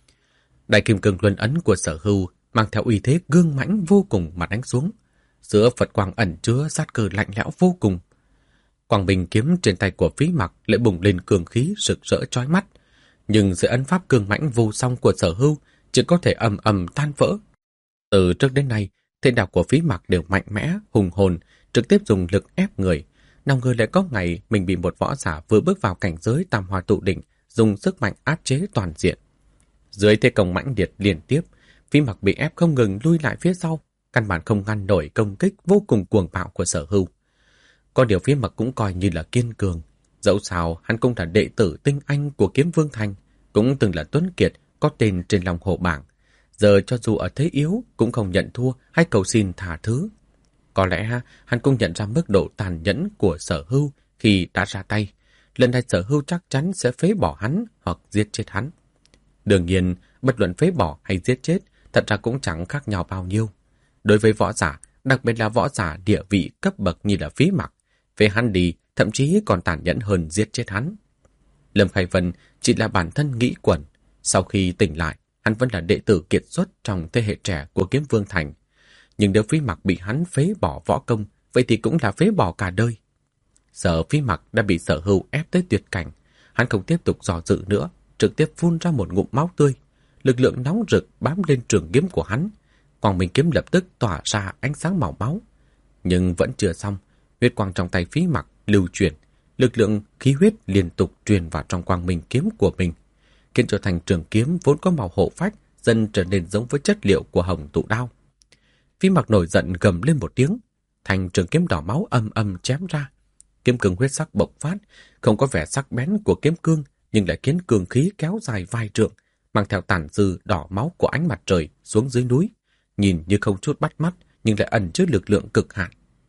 Đại kim cương luân ấn của Sở Hưu mang theo uy thế gương mãnh vô cùng mà đánh xuống. Giữa Phật quang ẩn chứa sát cơ lạnh lẽo vô cùng. Quang bình kiếm trên tay của Phí Mặc lại bùng lên cường khí rực rỡ chói mắt, nhưng dưới ấn pháp cường mãnh vô song của Sở Hưu chỉ có thể ầm ầm tan vỡ. Từ trước đến nay, thế đạo của Phí Mặc đều mạnh mẽ, hùng hồn, trực tiếp dùng lực ép người. Nào ngờ lại có ngày mình bị một võ giả vừa bước vào cảnh giới tam hoa tụ đỉnh, dùng sức mạnh áp chế toàn diện. Dưới thế công mãnh liệt liên tiếp, Phí Mặc bị ép không ngừng lui lại phía sau, căn bản không ngăn nổi công kích vô cùng cuồng bạo của Sở Hưu. Có điều Phí Mặc cũng coi như là kiên cường. Dẫu sao, hắn cũng là đệ tử tinh anh của Kiếm Vương Thành, cũng từng là tuấn kiệt có tên trên lòng hổ bảng. Giờ cho dù ở thế yếu cũng không nhận thua hay cầu xin tha thứ. Có lẽ hắn cũng nhận ra mức độ tàn nhẫn của Sở Hưu khi đã ra tay. Lần này Sở Hưu chắc chắn sẽ phế bỏ hắn hoặc giết chết hắn. Đương nhiên, bất luận phế bỏ hay giết chết, thật ra cũng chẳng khác nhau bao nhiêu. Đối với võ giả, đặc biệt là võ giả địa vị cấp bậc như là Phí Mặc, về hắn đi thậm chí còn tàn nhẫn hơn giết chết hắn. Lâm Khai Vân chỉ là bản thân nghĩ quẩn. Sau khi tỉnh lại, hắn vẫn là đệ tử kiệt xuất trong thế hệ trẻ của Kiếm Vương Thành. Nhưng nếu Phí Mặc bị hắn phế bỏ võ công, vậy thì cũng là phế bỏ cả đời. Giờ Phí Mặc đã bị Sở Hưu ép tới tuyệt cảnh, hắn không tiếp tục dò dự nữa, trực tiếp phun ra một ngụm máu tươi. Lực lượng nóng rực bám lên trường kiếm của hắn, quang minh kiếm lập tức tỏa ra ánh sáng màu máu. Nhưng vẫn chưa xong, huyết quang trong tay Phí Mặc lưu chuyển, lực lượng khí huyết liên tục truyền vào trong quang minh kiếm của mình, khiến cho thành trường kiếm vốn có màu hộ phách dần trở nên giống với chất liệu của hồng tụ đao. Phí Mặc nổi giận gầm lên một tiếng, thành trường kiếm đỏ máu âm âm chém ra. Kiếm cương huyết sắc bộc phát, không có vẻ sắc bén của kiếm cương, nhưng lại khiến cương khí kéo dài vài trượng, mang theo tàn dư đỏ máu của ánh mặt trời xuống dưới núi, nhìn như không chút bắt mắt nhưng lại ẩn chứa lực lượng cực hạn.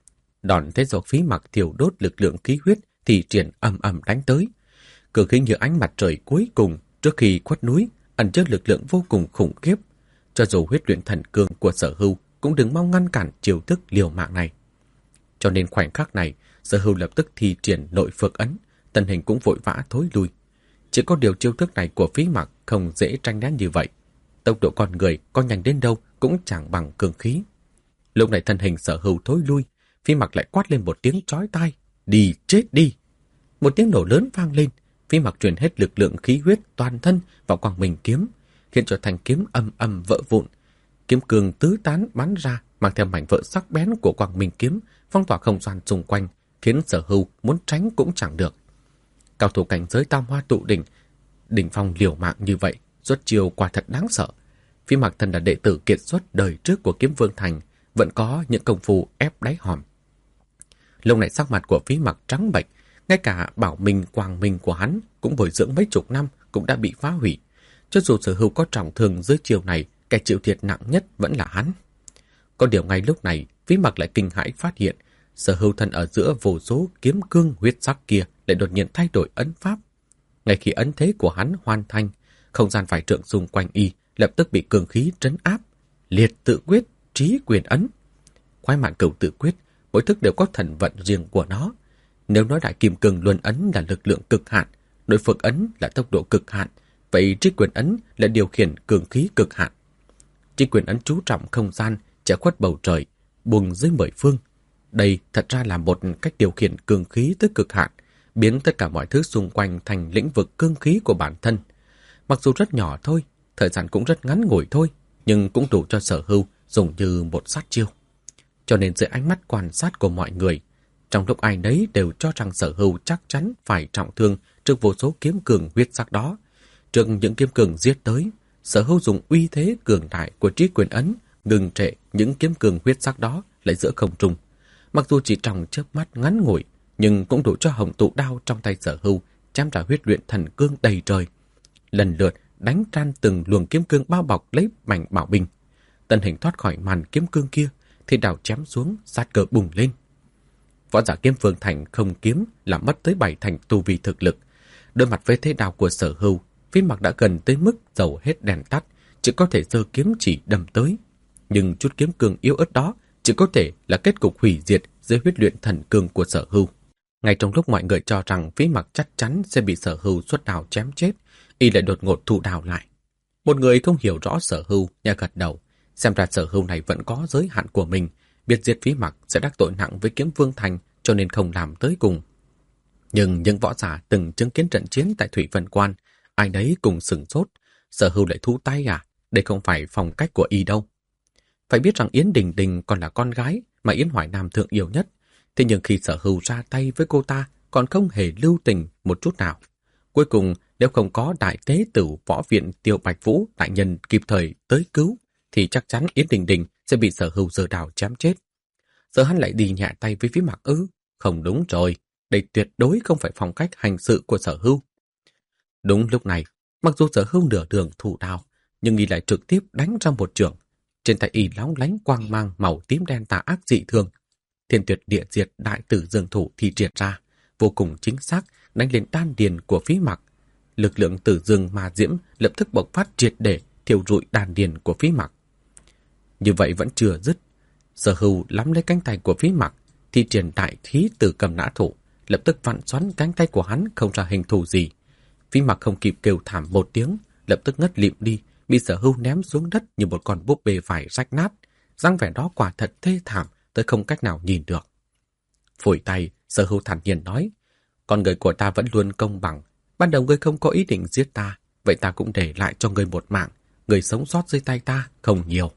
Đòn thế giọt Phí Mặc thiêu đốt lực lượng khí huyết thì triển ầm ầm đánh tới. Cường khí như ánh mặt trời cuối cùng trước khi khuất núi ẩn chứa lực lượng vô cùng khủng khiếp. Cho dù huyết luyện thần cương của Sở Hưu cũng đừng mong ngăn cản chiêu thức liều mạng này. Cho nên khoảnh khắc này, Sở Hưu lập tức thi triển nội phược ấn, thân hình cũng vội vã thối lui. Chỉ có điều chiêu thức này của Phí Mặc không dễ tranh né như vậy. Tốc độ con người có nhanh đến đâu cũng chẳng bằng cường khí. Lúc này thân hình Sở Hưu thối lui, Phí Mặc lại quát lên một tiếng chói tai, đi chết đi. Một tiếng nổ lớn vang lên, Phí Mặc truyền hết lực lượng khí huyết toàn thân vào quang minh kiếm, khiến cho thanh kiếm âm âm vỡ vụn. Kiếm cường tứ tán bắn ra, mang theo mảnh vỡ sắc bén của quang minh kiếm, phong tỏa không gian xung quanh, khiến Sở Hưu muốn tránh cũng chẳng được. Cao thủ cảnh giới tam hoa tụ đỉnh, đỉnh phong liều mạng như vậy, xuất chiêu quả thật đáng sợ. Phí Mặc thân là đệ tử kiệt xuất đời trước của Kiếm Vương Thành, vẫn có những công phu ép đáy hòm. Lúc này sắc mặt của Phí Mặc trắng bệch, ngay cả bảo minh quang minh của hắn cũng bồi dưỡng mấy chục năm cũng đã bị phá hủy. Cho dù Sở Hưu có trọng thương dưới chiều này, kẻ chịu thiệt nặng nhất vẫn là hắn. Có điều ngay lúc này, Phí Mặc lại kinh hãi phát hiện, Sở Hưu thân ở giữa vô số kiếm cương huyết sắc kia lại đột nhiên thay đổi ấn pháp. Ngay khi ấn thế của hắn hoàn thành, không gian phải trượng xung quanh y lập tức bị cường khí trấn áp. Liệt tự quyết, trí quyền ấn. Khoái mạn cửu tự quyết, mỗi thức đều có thần vận riêng của nó. Nếu nói đại kim cương luân ấn là lực lượng cực hạn, nội phược ấn là tốc độ cực hạn, vậy trí quyền ấn là điều khiển cường khí cực hạn. Trí quyền ấn chú trọng không gian, che khuất bầu trời, buông dưới mười phương. Đây thật ra là một cách điều khiển cường khí tới cực hạn, biến tất cả mọi thứ xung quanh thành lĩnh vực cương khí của bản thân. Mặc dù rất nhỏ thôi, thời gian cũng rất ngắn ngủi thôi, nhưng cũng đủ cho Sở Hưu dùng như một sát chiêu. Cho nên dưới ánh mắt quan sát của mọi người, trong lúc ai nấy đều cho rằng Sở Hưu chắc chắn phải trọng thương trước vô số kiếm cường huyết sắc đó. Trước những kiếm cường giết tới, Sở Hưu dùng uy thế cường đại của trí quyền ấn ngừng trệ những kiếm cường huyết sắc đó lại giữa không trung. Mặc dù chỉ trong chớp mắt ngắn ngủi, nhưng cũng đủ cho hồng tụ đao trong tay Sở Hưu chém ra huyết luyện thần cương đầy trời, lần lượt đánh tan từng luồng kiếm cương bao bọc lấy mảnh bảo binh. Tân hình thoát khỏi màn kiếm cương kia, thì đào chém xuống, sát cơ bùng lên. Võ giả Kiếm Vương Thành không kiếm làm mất tới bảy thành tu vi thực lực. Đối mặt với thế đao của Sở Hưu, Phí Mặc đã gần tới mức dầu hết đèn tắt, chỉ có thể giơ kiếm chỉ đâm tới. Nhưng chút kiếm cương yếu ớt đó chỉ có thể là kết cục hủy diệt dưới huyết luyện thần cương của Sở Hưu. Ngay trong lúc mọi người cho rằng Phí Mặc chắc chắn sẽ bị Sở Hưu xuất đao chém chết, y lại đột ngột thu đao lại. Một người không hiểu rõ Sở Hưu nhà gật đầu, xem ra Sở Hưu này vẫn có giới hạn của mình, biết giết Phí Mặc sẽ đắc tội nặng với Kiếm Vương Thành, cho nên không làm tới cùng. Nhưng những võ giả từng chứng kiến trận chiến tại Thủy Vân Quan, ai nấy cùng sửng sốt. Sở Hưu lại thu tay à? Đây không phải phong cách của y đâu. Phải biết rằng Yến Đình Đình còn là con gái mà Yến Hoài Nam thương yêu nhất. Thế nhưng khi Sở Hưu ra tay với cô ta còn không hề lưu tình một chút nào. Cuối cùng, nếu không có đại tế tử võ viện Tiêu Bạch Vũ đại nhân kịp thời tới cứu, thì chắc chắn Yến Đình Đình sẽ bị Sở Hưu giơ đao chém chết. Giờ hắn lại đi nhẹ tay với Phí Mặc ư? Không đúng rồi, đây tuyệt đối không phải phong cách hành sự của Sở Hưu. Đúng lúc này, mặc dù Sở Hưu nửa đường thủ đao, nhưng y lại trực tiếp đánh ra một chưởng. Trên tay y lóng lánh quang mang màu tím đen tà ác dị thường. Thiên tuyệt địa diệt đại tử dương thủ thì triệt ra, vô cùng chính xác đánh lên đan điền của Phí Mặc. Lực lượng tử dương ma diễm lập tức bộc phát triệt để thiêu rụi đan điền của Phí Mặc. Như vậy vẫn chưa dứt, Sở Hưu nắm lấy cánh tay của Phí Mặc, thi triển đại khí từ cầm nã thủ, lập tức vặn xoắn cánh tay của hắn không ra hình thù gì. Phí Mặc không kịp kêu thảm một tiếng, lập tức ngất lịm đi, bị Sở Hưu ném xuống đất như một con búp bê vải rách nát. Dáng vẻ đó quả thật thê thảm tới không cách nào nhìn được. Phủi tay, Sở Hưu thản nhiên nói, con người của ta vẫn luôn công bằng. Ban đầu ngươi không có ý định giết ta, vậy ta cũng để lại cho ngươi một mạng. Người sống sót dưới tay ta không nhiều.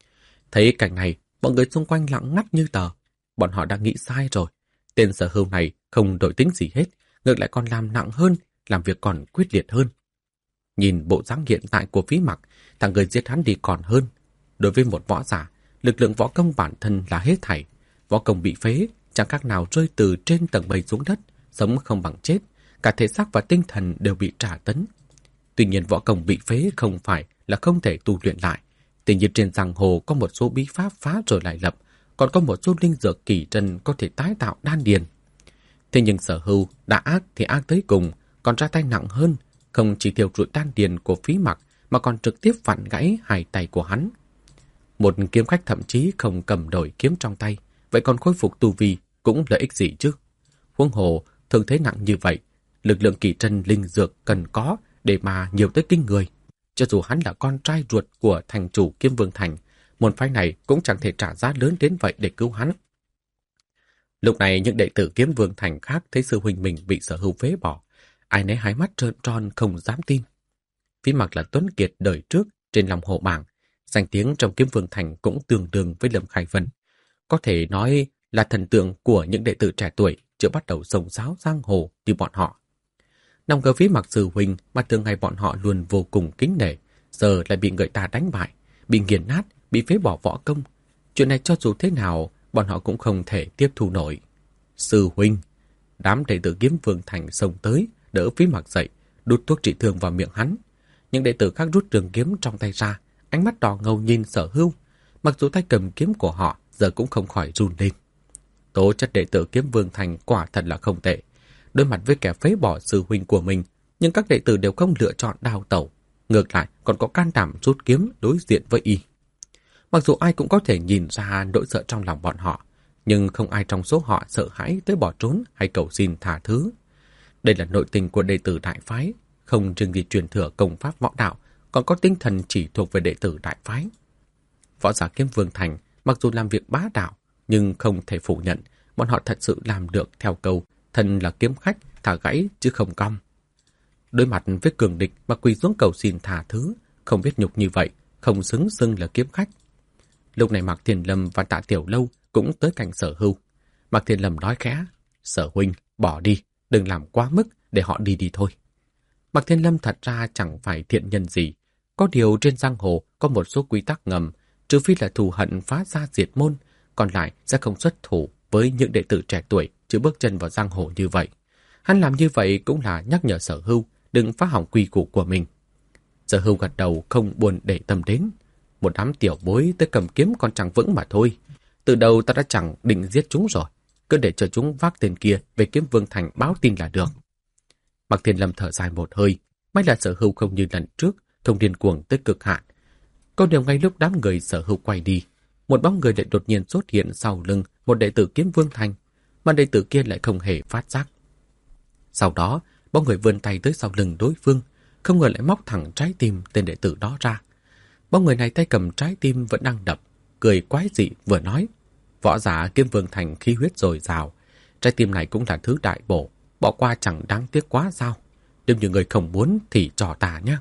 Thấy cảnh này, mọi người xung quanh lặng ngắt như tờ. Bọn họ đã nghĩ sai rồi. Tên Sở Hưu này không đổi tính gì hết, ngược lại còn làm nặng hơn, làm việc còn quyết liệt hơn. Nhìn bộ dáng hiện tại của Phí Mặc, thằng người giết hắn đi còn hơn. Đối với một võ giả, lực lượng võ công bản thân là hết thảy. Võ công bị phế, chẳng khác nào rơi từ trên tầng mây xuống đất, sống không bằng chết. Cả thể xác và tinh thần đều bị trả tấn. Tuy nhiên võ công bị phế không phải là không thể tu luyện lại. Tuy nhiên trên giang hồ có một số bí pháp phá rồi lại lập, còn có một số linh dược kỳ trân có thể tái tạo đan điền. Thế nhưng Sở Hưu đã ác thì ác tới cùng, còn ra tay nặng hơn, không chỉ thiêu rụi đan điền của Phí Mặc mà còn trực tiếp vặn gãy hai tay của hắn. Một kiếm khách thậm chí không cầm đổi kiếm trong tay, vậy còn khôi phục tu vi cũng lợi ích gì chứ? Huống hồ, thương thế nặng như vậy, lực lượng kỳ trân linh dược cần có để mà nhiều tới kinh người. Cho dù hắn là con trai ruột của thành chủ Kiếm Vương Thành, môn phái này cũng chẳng thể trả giá lớn đến vậy để cứu hắn. Lúc này những đệ tử Kiếm Vương Thành khác thấy sư huynh mình bị Sở Hưu phế bỏ, ai nấy hai mắt trợn tròn không dám tin. Phí Mặc là tuấn kiệt đời trước trên lòng hồ bảng, danh tiếng trong Kiếm Vương Thành cũng tương đương với Lâm Khải Vân. Có thể nói là thần tượng của những đệ tử trẻ tuổi chưa bắt đầu sông sáo giang hồ như bọn họ. Nằm cờ Phí Mặc sư huynh mà thường ngày bọn họ luôn vô cùng kính nể, giờ lại bị người ta đánh bại, bị nghiền nát, bị phế bỏ võ công. Chuyện này cho dù thế nào, bọn họ cũng không thể tiếp thu nổi. Sư huynh, đám đệ tử Kiếm Vương Thành xông tới, đỡ Phí Mặc dậy, đút thuốc trị thương vào miệng hắn. Những đệ tử khác rút trường kiếm trong tay ra, ánh mắt đỏ ngầu nhìn Sở Hưu. Mặc dù tay cầm kiếm của họ giờ cũng không khỏi run lên. Tố chất đệ tử Kiếm Vương Thành quả thật là không tệ. Đối mặt với kẻ phế bỏ sư huynh của mình, nhưng các đệ tử đều không lựa chọn đào tẩu, ngược lại còn có can đảm rút kiếm đối diện với y. Mặc dù ai cũng có thể nhìn ra nỗi sợ trong lòng bọn họ, nhưng không ai trong số họ sợ hãi tới bỏ trốn hay cầu xin tha thứ. Đây là nội tình của đệ tử đại phái, không riêng gì truyền thừa công pháp võ đạo, còn có tinh thần chỉ thuộc về đệ tử đại phái. Võ giả Kiếm Vương Thành mặc dù làm việc bá đạo, nhưng không thể phủ nhận bọn họ thật sự làm được theo câu thân là kiếm khách, thả gãy chứ không cong. Đối mặt với cường địch mà quỳ xuống cầu xin tha thứ, không biết nhục như vậy, không xứng xưng là kiếm khách. Lúc này Mạc Thiên Lâm và Tạ Tiểu Lâu cũng tới cạnh Sở Hưu. Mạc Thiên Lâm nói khẽ, Sở huynh, bỏ đi, đừng làm quá mức, để họ đi đi thôi. Mạc Thiên Lâm thật ra chẳng phải thiện nhân gì. Có điều trên giang hồ có một số quy tắc ngầm, trừ phi là thù hận phá gia diệt môn, còn lại sẽ không xuất thủ với những đệ tử trẻ tuổi chưa bước chân vào giang hồ như vậy. Hắn làm như vậy cũng là nhắc nhở Sở Hưu đừng phá hỏng quy củ của mình. Sở Hưu gật đầu không buồn để tâm đến. Một đám tiểu bối tới cầm kiếm còn chẳng vững mà thôi. Từ đầu ta đã chẳng định giết chúng rồi, cứ để cho chúng vác tên kia về Kiếm Vương Thành báo tin là được. Mạc Thiên Lâm thở dài một hơi, may là Sở Hưu không như lần trước, không điên cuồng tới cực hạn. Có điều ngay lúc đám người Sở Hưu quay đi, một bóng người lại đột nhiên xuất hiện sau lưng một đệ tử Kiếm Vương Thành, mà đệ tử kia lại không hề phát giác. Sau đó, bóng người vươn tay tới sau lưng đối phương, không ngờ lại móc thẳng trái tim tên đệ tử đó ra. Bóng người này tay cầm trái tim vẫn đang đập, cười quái dị vừa nói, võ giả Kiếm Vương Thành khí huyết dồi dào, trái tim này cũng là thứ đại bổ, bỏ qua chẳng đáng tiếc quá sao? Nếu như người không muốn thì trò tà nhé.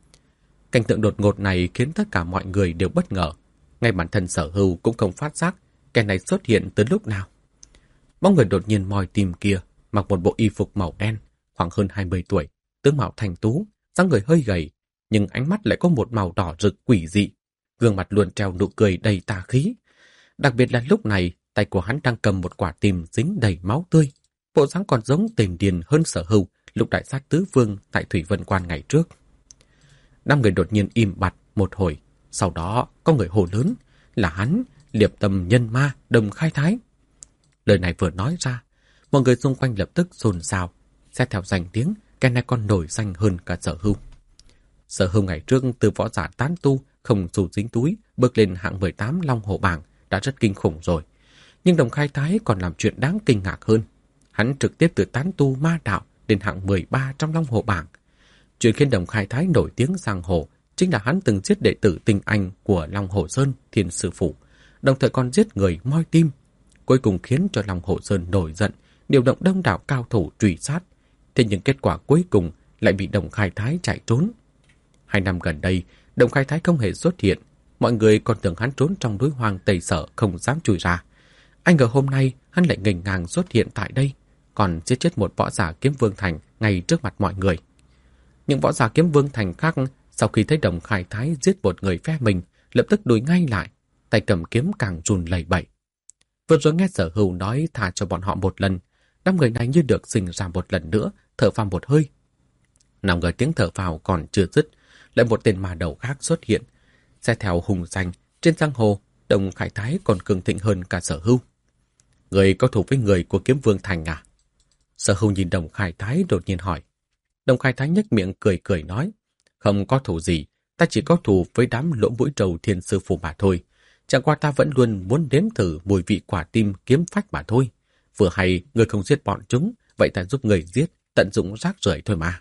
Cảnh tượng đột ngột này khiến tất cả mọi người đều bất ngờ. Ngay bản thân Sở Hưu cũng không phát giác kẻ này xuất hiện từ lúc nào. Bóng người đột nhiên moi tim kia mặc một bộ y phục màu đen, khoảng hơn hai mươi tuổi, tướng mạo thanh tú, dáng người hơi gầy, nhưng ánh mắt lại có một màu đỏ rực quỷ dị, gương mặt luôn treo nụ cười đầy tà khí. Đặc biệt là lúc này, tay của hắn đang cầm một quả tim dính đầy máu tươi, bộ dáng còn giống Tiền Điền hơn Sở Hưu lúc đại sát tứ vương tại Thủy Vân Quan ngày trước. Năm người đột nhiên im bặt một hồi, sau đó có người hô lớn, là hắn, Liệp Tâm Nhân Ma Đồng Khai Thái. Lời này vừa nói ra, mọi người xung quanh lập tức xôn xao, xét theo danh tiếng, cái này còn nổi danh hơn cả Sở Hưu. Sở Hưu ngày trước từ võ giả tán tu, không xu dính túi, bước lên hạng mười tám Long Hổ bảng đã rất kinh khủng rồi. Nhưng Đồng Khai Thái còn làm chuyện đáng kinh ngạc hơn. Hắn trực tiếp từ tán tu ma đạo đến hạng mười ba trong Long Hổ bảng. Chuyện khiến Đồng Khai Thái nổi tiếng giang hồ chính là hắn từng giết đệ tử tinh anh của Long Hổ Sơn Thiên Sư Phụ, đồng thời còn giết người moi tim, cuối cùng khiến cho Long Hổ Sơn nổi giận, điều động đông đảo cao thủ truy sát. Thế nhưng kết quả cuối cùng lại bị Đồng Khai Thái chạy trốn. Hai năm gần đây, Đồng Khai Thái không hề xuất hiện, mọi người còn tưởng hắn trốn trong núi hoang Tây Sở không dám chui ra. Anh ngờ hôm nay hắn lại nghênh ngang xuất hiện tại đây, còn giết chết một võ giả Kiếm Vương Thành ngay trước mặt mọi người. Những võ giả Kiếm Vương Thành khác sau khi thấy Đồng Khai Thái giết một người phe mình, lập tức đuổi ngay lại, tay cầm kiếm càng run lẩy bẩy. Vừa rồi nghe Sở Hưu nói thả cho bọn họ một lần, năm người này như được sinh ra một lần nữa, thở phào một hơi. Năm người tiếng thở phào còn chưa dứt, lại một tên ma đầu khác xuất hiện. Xe theo hùng danh trên giang hồ, Đồng Khải Thái còn cường thịnh hơn cả Sở Hưu. Người có thù với người của Kiếm Vương Thành à? Sở Hưu nhìn Đồng Khải Thái đột nhiên hỏi. Đồng Khải Thái nhếch miệng cười cười nói, không có thù gì, ta chỉ có thù với đám lỗ mũi trầu Thiên Sư Phủ mà thôi. Chẳng qua ta vẫn luôn muốn nếm thử mùi vị quả tim kiếm phách mà thôi. Vừa hay người không giết bọn chúng, vậy ta giúp người giết, tận dụng rác rưởi thôi mà.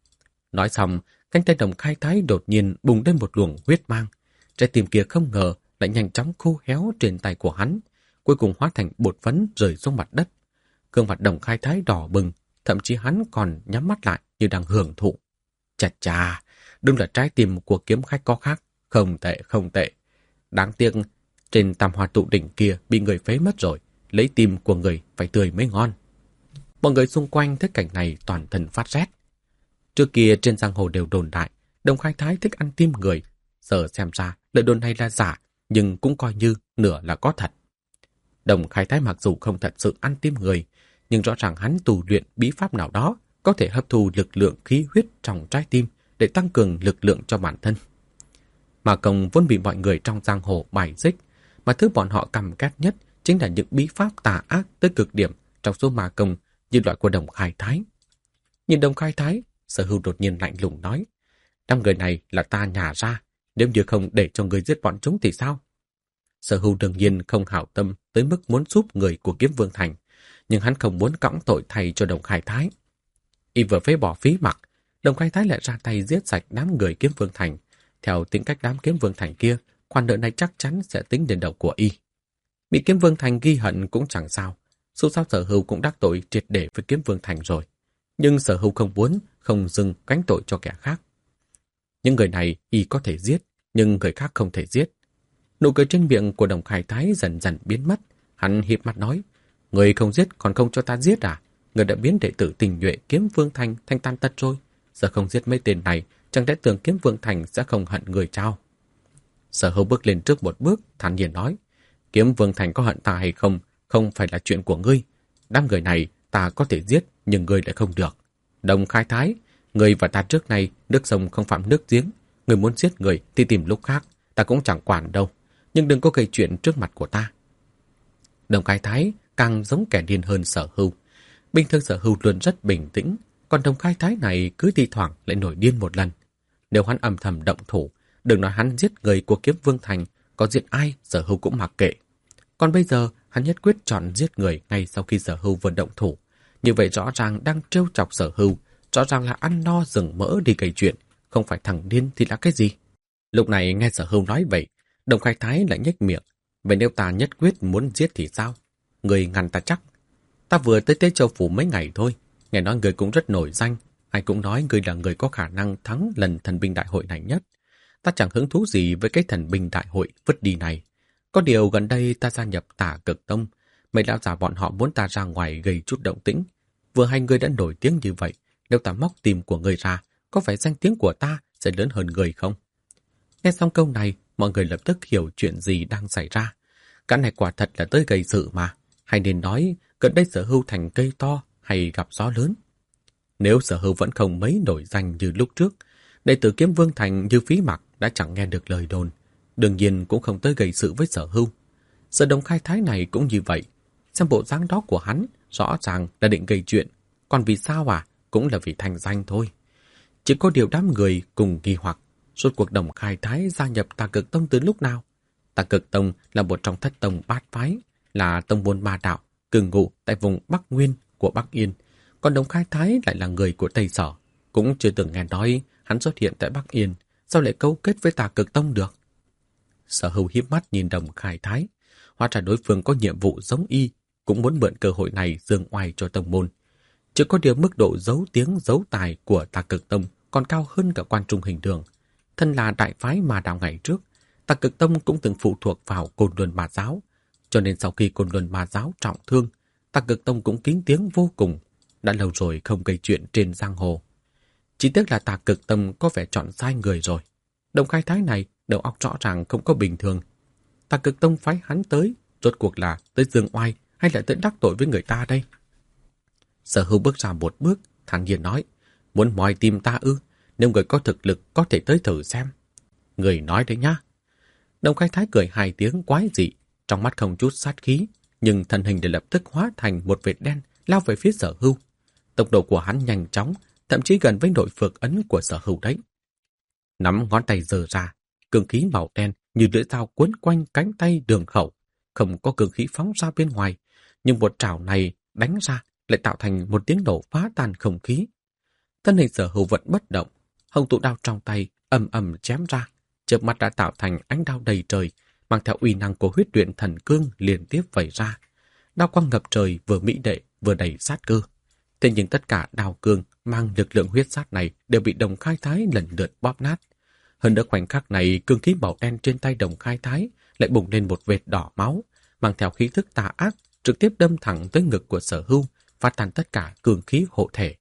Nói xong, cánh tay Đồng Khải Thái đột nhiên bùng lên một luồng huyết mang. Trái tim kia không ngờ lại nhanh chóng khô héo trên tay của hắn, cuối cùng hóa thành bột phấn rơi xuống mặt đất. Gương mặt Đồng Khải Thái đỏ bừng, thậm chí hắn còn nhắm mắt lại như đang hưởng thụ. Chà chà, đúng là trái tim của kiếm khách có khác, không tệ không tệ. Đáng tiếc, trên tam hoa tụ đỉnh kia bị người phế mất rồi, lấy tim của người phải tươi mới ngon. Mọi người xung quanh thấy cảnh này toàn thân phát rét. Trước kia trên giang hồ đều đồn đại, Đồng Khải Thái thích ăn tim người. Giờ xem ra lời đồn này là giả, nhưng cũng coi như nửa là có thật. Đồng Khải Thái mặc dù không thật sự ăn tim người, nhưng rõ ràng hắn tu luyện bí pháp nào đó có thể hấp thu lực lượng khí huyết trong trái tim để tăng cường lực lượng cho bản thân. Mà Công vốn bị mọi người trong giang hồ bài xích, mà thứ bọn họ căm ghét nhất chính là những bí pháp tà ác tới cực điểm trong số ma công như loại của Đồng Khải Thái. Nhìn Đồng Khải Thái, Sở Hưu đột nhiên lạnh lùng nói, năm người này là ta nhả ra, nếu như không để cho người giết bọn chúng thì sao? Sở Hưu đương nhiên không hảo tâm tới mức muốn giúp người của Kiếm Vương Thành, nhưng hắn không muốn cõng tội thay cho Đồng Khải Thái. Y vừa phế bỏ phí mặc, Đồng Khải Thái lại ra tay giết sạch đám người Kiếm Vương Thành. Theo tính cách đám Kiếm Vương Thành kia, khoản nợ này chắc chắn sẽ tính đến đầu của Y. Bị Kiếm Vương Thành ghi hận cũng chẳng sao, dù sao Sở Hưu cũng đắc tội triệt để với Kiếm Vương Thành rồi. Nhưng Sở Hưu không muốn không dừng gánh tội cho kẻ khác. Những người này Y có thể giết, nhưng người khác không thể giết. Nụ cười trên miệng của Đồng Khải Thái dần dần biến mất. Hắn hiếp mắt nói, người không giết còn không cho ta giết à? Người đã biến đệ tử tình nhuệ Kiếm Vương Thành thành tan tật rồi. Giờ không giết mấy tên này, chẳng lẽ tưởng Kiếm Vương Thành sẽ không hận người sao? Sở Hưu bước lên trước một bước, thản nhiên nói, Kiếm Vương Thành có hận ta hay không, không phải là chuyện của ngươi. Đám người này ta có thể giết, nhưng ngươi lại không được. Đồng Khải Thái, ngươi và ta trước nay nước sông không phạm nước giếng. Ngươi muốn giết người thì tìm lúc khác, ta cũng chẳng quản đâu. Nhưng đừng có gây chuyện trước mặt của ta. Đồng Khải Thái càng giống kẻ điên hơn Sở Hưu. Bình thường Sở Hưu luôn rất bình tĩnh, còn Đồng Khải Thái này cứ thi thoảng lại nổi điên một lần. Nếu hắn âm thầm động thủ, đừng nói hắn giết người của Kiếm Vương Thành, có giết ai Sở Hưu cũng mặc kệ. Còn bây giờ hắn nhất quyết chọn giết người ngay sau khi Sở Hưu vừa động thủ. Như vậy rõ ràng đang trêu chọc Sở Hưu, rõ ràng là ăn no rừng mỡ đi gây chuyện, không phải thằng điên thì là cái gì? Lúc này nghe Sở Hưu nói vậy, Đồng Khải Thái lại nhếch miệng. Vậy nếu ta nhất quyết muốn giết thì sao? Người ngăn ta chắc. Ta vừa tới Tế Châu Phủ mấy ngày thôi. Nghe nói người cũng rất nổi danh. Ai cũng nói người là người có khả năng thắng lần thần binh đại hội này nhất. Ta chẳng hứng thú gì với cái thần binh đại hội vứt đi này. Có điều gần đây ta gia nhập Tả Cực Tông. Mấy lão già bọn họ muốn ta ra ngoài gây chút động tĩnh. Vừa hai người đã nổi tiếng như vậy. Nếu ta móc tim của người ra, có phải danh tiếng của ta sẽ lớn hơn người không? Nghe xong câu này, mọi người lập tức hiểu chuyện gì đang xảy ra. Cái này quả thật là tới gây sự mà. Hay nên nói, gần đây Sở Hưu thành cây to hay gặp gió lớn. Nếu Sở Hưu vẫn không mấy nổi danh như lúc trước, đệ tử Kiếm Vương Thành như Phí Mặc đã chẳng nghe được lời đồn. Đương nhiên cũng không tới gây sự với Sở Hưu. Sở Đồng Khải Thái này cũng như vậy. Xem bộ dáng đó của hắn, rõ ràng là định gây chuyện. Còn vì sao à? Cũng là vì thành danh thôi. Chỉ có điều đám người cùng nghi hoặc. Rốt cuộc Đồng Khải Thái gia nhập Tà Cực Tông từ lúc nào? Tà Cực Tông là một trong thất tông bát phái, là tông môn ma đạo, cư ngụ tại vùng Bắc Nguyên của Bắc Yên. Còn Đồng Khải Thái lại là người của Tây Sở. Cũng chưa từng nghe nói hắn xuất hiện tại Bắc Yên. Sao lại cấu kết với Tà Cực Tông được? Sở Hưu hiếp mắt nhìn Đồng Khải Thái. Hóa ra đối phương có nhiệm vụ giống y, cũng muốn mượn cơ hội này dương oai cho tông môn. Chỉ có điều mức độ giấu tiếng giấu tài của Tà Cực Tông còn cao hơn cả Quan Trung Hình Đường. Thân là đại phái ma đạo ngày trước, Tà Cực Tông cũng từng phụ thuộc vào Côn Luân Ma Giáo, cho nên sau khi Côn Luân Ma Giáo trọng thương, Tà Cực Tông cũng kín tiếng vô cùng, đã lâu rồi không gây chuyện trên giang hồ. Chỉ tiếc là Tà Cực Tông có vẻ chọn sai người rồi. Đồng Khải Thái này đầu óc rõ ràng không có bình thường. Tà Cực Tông phái hắn tới, rốt cuộc là tới dương oai hay là tới đắc tội với người ta đây? Sở Hưu bước ra một bước, thản nhiên nói, muốn moi tim ta ư? Nếu người có thực lực có thể tới thử xem. Người nói đấy nhá. Đồng Khai Thái cười hai tiếng quái dị, trong mắt không chút sát khí, nhưng thân hình để lập tức hóa thành một vệt đen lao về phía Sở Hưu. Tốc độ của hắn nhanh chóng, thậm chí gần với nội phược ấn của Sở Hưu đấy. Nắm ngón tay giơ ra, cương khí màu đen như lưỡi dao cuốn quanh cánh tay Đường Khẩu, không có cương khí phóng ra bên ngoài, nhưng một trảo này đánh ra lại tạo thành một tiếng nổ phá tan không khí. Thân hình Sở Hưu vẫn bất động, hồng tụ đao trong tay ầm ầm chém ra, chớp mắt đã tạo thành ánh đao đầy trời, mang theo uy năng của huyết luyện thần cương liên tiếp vẩy ra. Đao quang ngập trời vừa mỹ đệ vừa đầy sát cơ. Thế nhưng tất cả đao cương mang lực lượng huyết sát này đều bị Đồng Khai Thái lần lượt bóp nát. Hơn nữa khoảnh khắc này, cương khí màu đen trên tay Đồng Khai Thái lại bùng lên một vệt đỏ máu, mang theo khí thức tà ác, trực tiếp đâm thẳng tới ngực của Sở Hưu, phá tan tất cả cương khí hộ thể.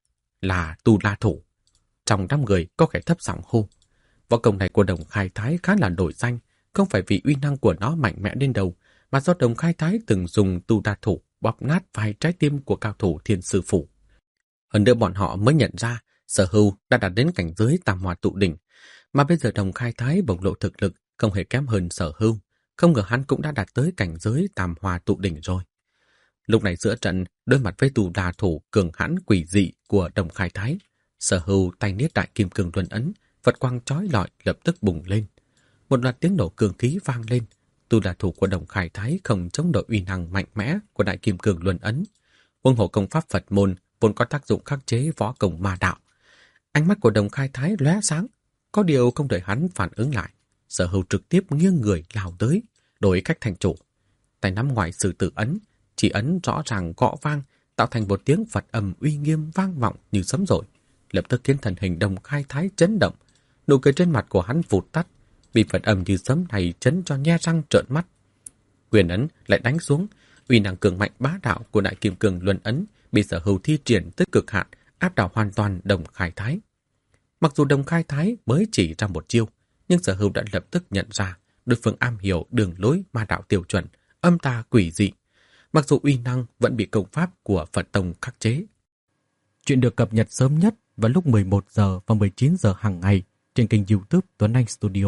Là Tu La Thủ. Trong đám người có kẻ thấp giọng hô. Võ công này của Đồng Khai Thái khá là nổi danh, không phải vì uy năng của nó mạnh mẽ đến đâu, mà do Đồng Khai Thái từng dùng Tu La Thủ bóp nát vài trái tim của cao thủ Thiên Sư Phủ. Hơn nữa bọn họ mới nhận ra Sở Hưu đã đạt đến cảnh giới Tam Hoa Tụ Đỉnh, mà bây giờ Đồng Khai Thái bộc lộ thực lực không hề kém hơn Sở Hưu, không ngờ hắn cũng đã đạt tới cảnh giới Tam Hoa Tụ Đỉnh rồi. Lúc này giữa trận, đối mặt với Tu La Thủ cường hãn quỷ dị của Đồng Khai Thái, Sở Hưu tay niết đại kim cương luân ấn, Phật quang chói lọi lập tức bùng lên. Một loạt tiếng nổ cường khí vang lên. Tu La Thủ của Đồng Khai Thái không chống nổi uy năng mạnh mẽ của đại kim cương luân ấn. Huống hồ công pháp Phật môn vốn có tác dụng khắc chế võ công ma đạo. Ánh mắt của Đồng Khai Thái lóe sáng, có điều không đợi hắn phản ứng lại, Sở Hưu trực tiếp nghiêng người lao tới, đổi cách thành chủ. Tay nắm ngoài sử tử ấn, chỉ ấn rõ ràng gõ vang, tạo thành một tiếng Phật âm uy nghiêm vang vọng như sấm rội, lập tức khiến thân hình Đồng Khai Thái chấn động. Nụ cười trên mặt của hắn vụt tắt, bị Phật âm như sấm này chấn cho nhe răng trợn mắt. Quyền ấn lại đánh xuống, uy năng cường mạnh bá đạo của đại kim cương luân ấn bị Sở Hưu thi triển tới cực hạn, áp đảo hoàn toàn Đồng Khai Thái. Mặc dù Đồng Khai Thái mới chỉ ra một chiêu, nhưng Sở Hưu đã lập tức nhận ra đối phương am hiểu đường lối ma đạo tiêu chuẩn, âm tà quỷ dị. Mặc dù uy năng vẫn bị công pháp của Phật tông khắc chế. Chuyện được cập nhật sớm nhất vào lúc mười một giờ và mười chín giờ hàng ngày trên kênh YouTube Tuấn Anh Studio.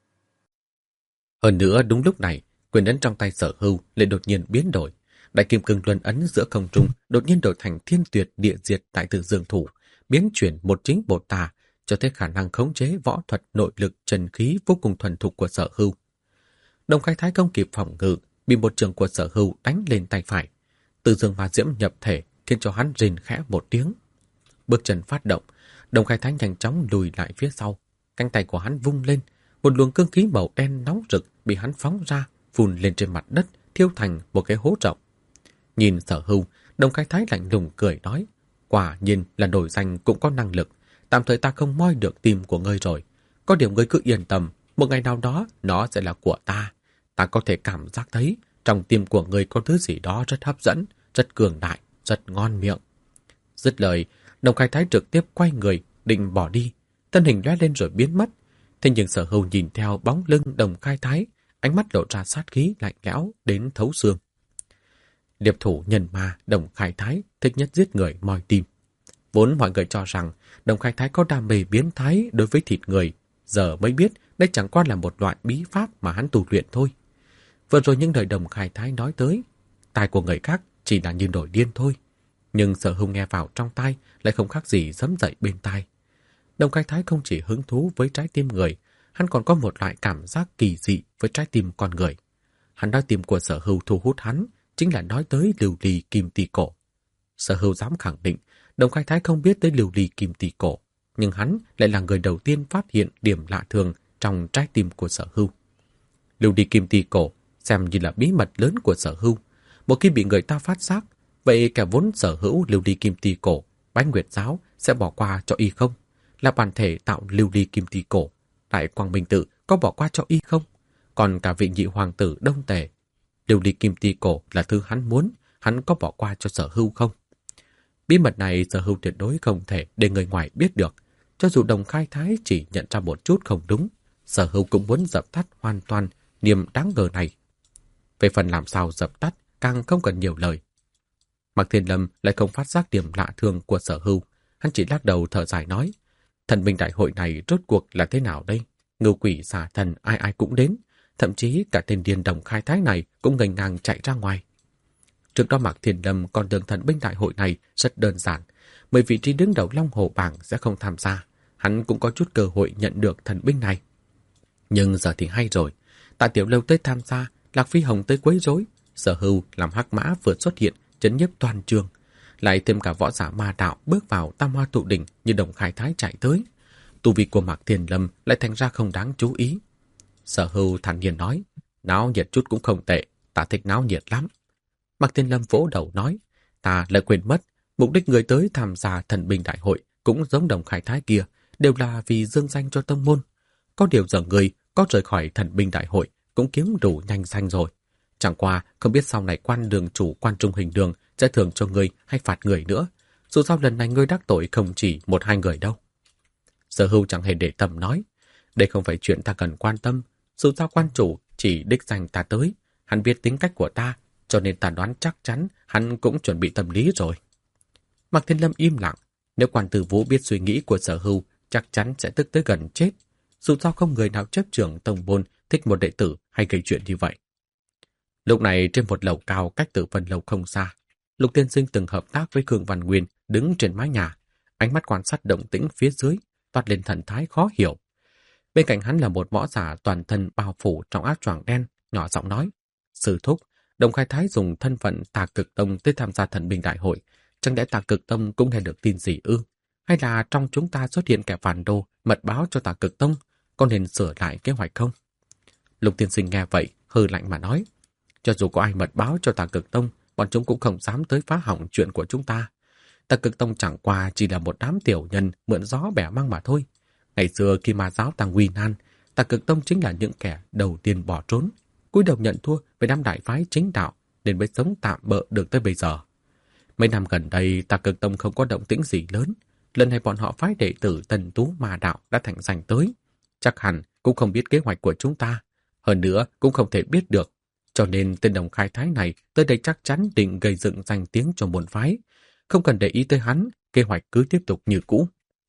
Hơn nữa đúng lúc này, quyền ấn trong tay Sở Hưu lại đột nhiên biến đổi. Đại kim cương luân ấn giữa không trung đột nhiên đổi thành thiên tuyệt địa diệt đại tự dương thủ, biến chuyển một chính một tà, cho thấy khả năng khống chế võ thuật nội lực trần khí vô cùng thuần thục của Sở Hưu. Đồng Khai Thái không kịp phòng ngự, bị một trường của Sở Hưu đánh lên tay phải. Từ dương ma diễm nhập thể khiến cho hắn rên khẽ một tiếng. Bước chân phát động, Đồng Khai Thái nhanh chóng lùi lại phía sau. Cánh tay của hắn vung lên, một luồng cương khí màu đen nóng rực bị hắn phóng ra, phun lên trên mặt đất, thiêu thành một cái hố rộng. Nhìn Sở Hưu, Đồng Khai Thái lạnh lùng cười nói, quả nhiên là nổi danh cũng có năng lực, tạm thời ta không moi được tim của ngươi rồi. Có điều ngươi cứ yên tâm, một ngày nào đó nó sẽ là của ta. Ta có thể cảm giác thấy trong tim của ngươi có thứ gì đó rất hấp dẫn, rất cường đại, rất ngon miệng. Dứt lời, Đồng Khai Thái trực tiếp quay người, định bỏ đi, thân hình lóe lên rồi biến mất. Thế nhưng Sở Hưu nhìn theo bóng lưng Đồng Khai Thái, ánh mắt lộ ra sát khí lạnh lẽo đến thấu xương. Điệp thủ nhân ma Đồng Khai Thái thích nhất giết người moi tim. Vốn mọi người cho rằng Đồng Khai Thái có đam mê biến thái đối với thịt người, giờ mới biết đây chẳng qua là một loại bí pháp mà hắn tu luyện thôi. Vừa rồi những lời Đồng Khai Thái nói tới, tai của người khác chỉ là như nổi điên thôi. Nhưng Sở Hưu nghe vào trong tai lại không khác gì giẫm dậy bên tai. Đồng Khai Thái không chỉ hứng thú với trái tim người, hắn còn có một loại cảm giác kỳ dị với trái tim con người. Hắn nói tim của Sở Hưu thu hút hắn, chính là nói tới lưu ly kim tỳ cổ. Sở Hưu dám khẳng định, Đồng Khai Thái không biết tới lưu ly kim tỳ cổ, nhưng hắn lại là người đầu tiên phát hiện điểm lạ thường trong trái tim của Sở Hưu. Lưu ly kim tỳ cổ xem như là bí mật lớn của Sở Hưu. Một khi bị người ta phát giác, vậy kẻ vốn sở hữu lưu ly kim tỳ cổ, Bái Nguyệt giáo sẽ bỏ qua cho y không? Là bản thể tạo lưu ly kim tỳ cổ, Đại Quang Minh Tự có bỏ qua cho y không? Còn cả vị nhị hoàng tử Đông Tề, lưu ly kim tỳ cổ là thứ hắn muốn, hắn có bỏ qua cho Sở Hưu không? Bí mật này Sở Hưu tuyệt đối không thể để người ngoài biết được. Cho dù Đồng Khai Thái chỉ nhận ra một chút không đúng, Sở Hưu cũng muốn dập tắt hoàn toàn niềm đáng ngờ này. Về phần làm sao dập tắt, càng không cần nhiều lời. Mạc Thiên Lâm lại không phát giác điểm lạ thường của Sở Hưu, hắn chỉ lắc đầu thở dài nói, thần binh đại hội này rốt cuộc là thế nào đây? Ngưu quỷ xà thần ai ai cũng đến, Thậm chí cả tên điên Đồng Khai Thái này cũng ngây ngang chạy ra ngoài. Trước đó Mạc Thiên Lâm còn tưởng thần binh đại hội này rất đơn giản, bởi vị trí đứng đầu Long Hồ bảng sẽ không tham gia, hắn cũng có chút cơ hội nhận được thần binh này. Nhưng giờ thì hay rồi, Tạ Tiểu Lâu tới tham gia, Lạc Phi Hồng tới quấy rối, Sở Hưu làm hắc mã vừa xuất hiện, chấn nhiếp toàn trường, lại thêm cả võ giả ma đạo bước vào Tam Hoa Tụ Đỉnh như Đồng Khai Thái chạy tới. Tu vi của Mạc Thiên Lâm lại thành ra không đáng chú ý. Sở Hưu thản nhiên nói, náo nhiệt chút cũng không tệ, ta thích náo nhiệt lắm. Mạc Thiên Lâm vỗ đầu nói, ta lại quên mất, mục đích người tới tham gia thần binh đại hội cũng giống Đồng Khai Thái kia, đều là vì dương danh cho tông môn. Có điều giờ người có rời khỏi thần binh đại hội cũng kiếm đủ nhanh danh rồi. Chẳng qua không biết sau này quan đường chủ Quan Trung Hình Đường sẽ thưởng cho người hay phạt người nữa. Dù sao lần này ngươi đắc tội không chỉ một hai người đâu. Sở Hưu chẳng hề để tâm nói, đây không phải chuyện ta cần quan tâm. Dù sao quan chủ chỉ đích danh ta tới, hắn biết tính cách của ta, cho nên ta đoán chắc chắn hắn cũng chuẩn bị tâm lý rồi. Mạc Thiên Lâm im lặng, nếu Quan Tử Vũ biết suy nghĩ của Sở Hưu, chắc chắn sẽ tức tới gần chết. Dù sao không người nào chấp trưởng tông môn thích một đệ tử hay gây chuyện như vậy. Lúc này trên một lầu cao cách Tử Vân Lâu không xa, Lục Tiên Sinh từng hợp tác với Khương Văn Nguyên đứng trên mái nhà, ánh mắt quan sát động tĩnh phía dưới, toát lên thần thái khó hiểu. Bên cạnh hắn là một võ giả toàn thân bao phủ trong áo choàng đen, nhỏ giọng nói, sư thúc, Đồng Khai Thái dùng thân phận Tà Cực Tông tới tham gia thần binh đại hội, chẳng lẽ Tà Cực Tông cũng nghe được tin gì ư? Hay là trong chúng ta xuất hiện kẻ phản đồ mật báo cho Tà Cực Tông, có nên sửa lại kế hoạch không? Lục Tiên Sinh nghe vậy, hừ lạnh mà nói, cho dù có ai mật báo cho Tà Cực Tông, bọn chúng cũng không dám tới phá hỏng chuyện của chúng ta. Tà Cực Tông chẳng qua chỉ là một đám tiểu nhân mượn gió bẻ măng mà thôi. Ngày xưa khi ma giáo tăng nguy nan, Tà Cực Tông chính là những kẻ đầu tiên bỏ trốn, cúi đầu nhận thua với đám đại phái chính đạo, nên mới sống tạm bợ được tới bây giờ. Mấy năm gần đây, Tà Cực Tông không có động tĩnh gì lớn. Lần này bọn họ phái đệ tử Tần Tú Ma Đạo đã thành danh tới. Chắc hẳn cũng không biết kế hoạch của chúng ta. Hơn nữa cũng không thể biết được. Cho nên tên Đồng Khai Thái này tới đây chắc chắn định gây dựng danh tiếng cho môn phái. Không cần để ý tới hắn, kế hoạch cứ tiếp tục như cũ.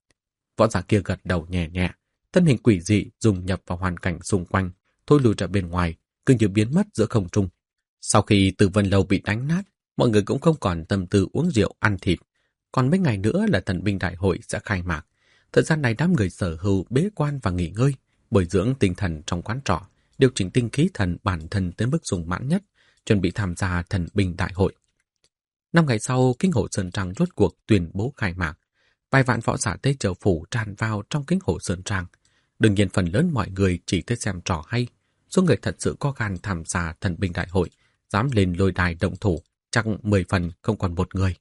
Võ giả kia gật đầu nhẹ nhẹ, thân hình quỷ dị dùng nhập vào hoàn cảnh xung quanh, thôi lùi ra bên ngoài, cứ như biến mất giữa không trung. Sau khi Tử Vân Lâu bị đánh nát, mọi người cũng không còn tâm tư uống rượu ăn thịt. Còn mấy ngày nữa là thần binh đại hội sẽ khai mạc. Thời gian này đám người Sở Hưu bế quan và nghỉ ngơi, bồi dưỡng tinh thần trong quán trọ, điều chỉnh tinh khí thần bản thân tới mức dùng mãn nhất, chuẩn bị tham gia thần binh đại hội. Năm ngày sau, Kinh Hồ Sơn Trang rốt cuộc tuyên bố khai mạc. Vài vạn võ giả Tây Châu Phủ tràn vào trong Kinh Hồ Sơn Trang. Đương nhiên phần lớn mọi người chỉ tới xem trò hay. Số người thật sự có gan tham gia thần binh đại hội, dám lên lôi đài động thủ, chắc mười phần không còn một người.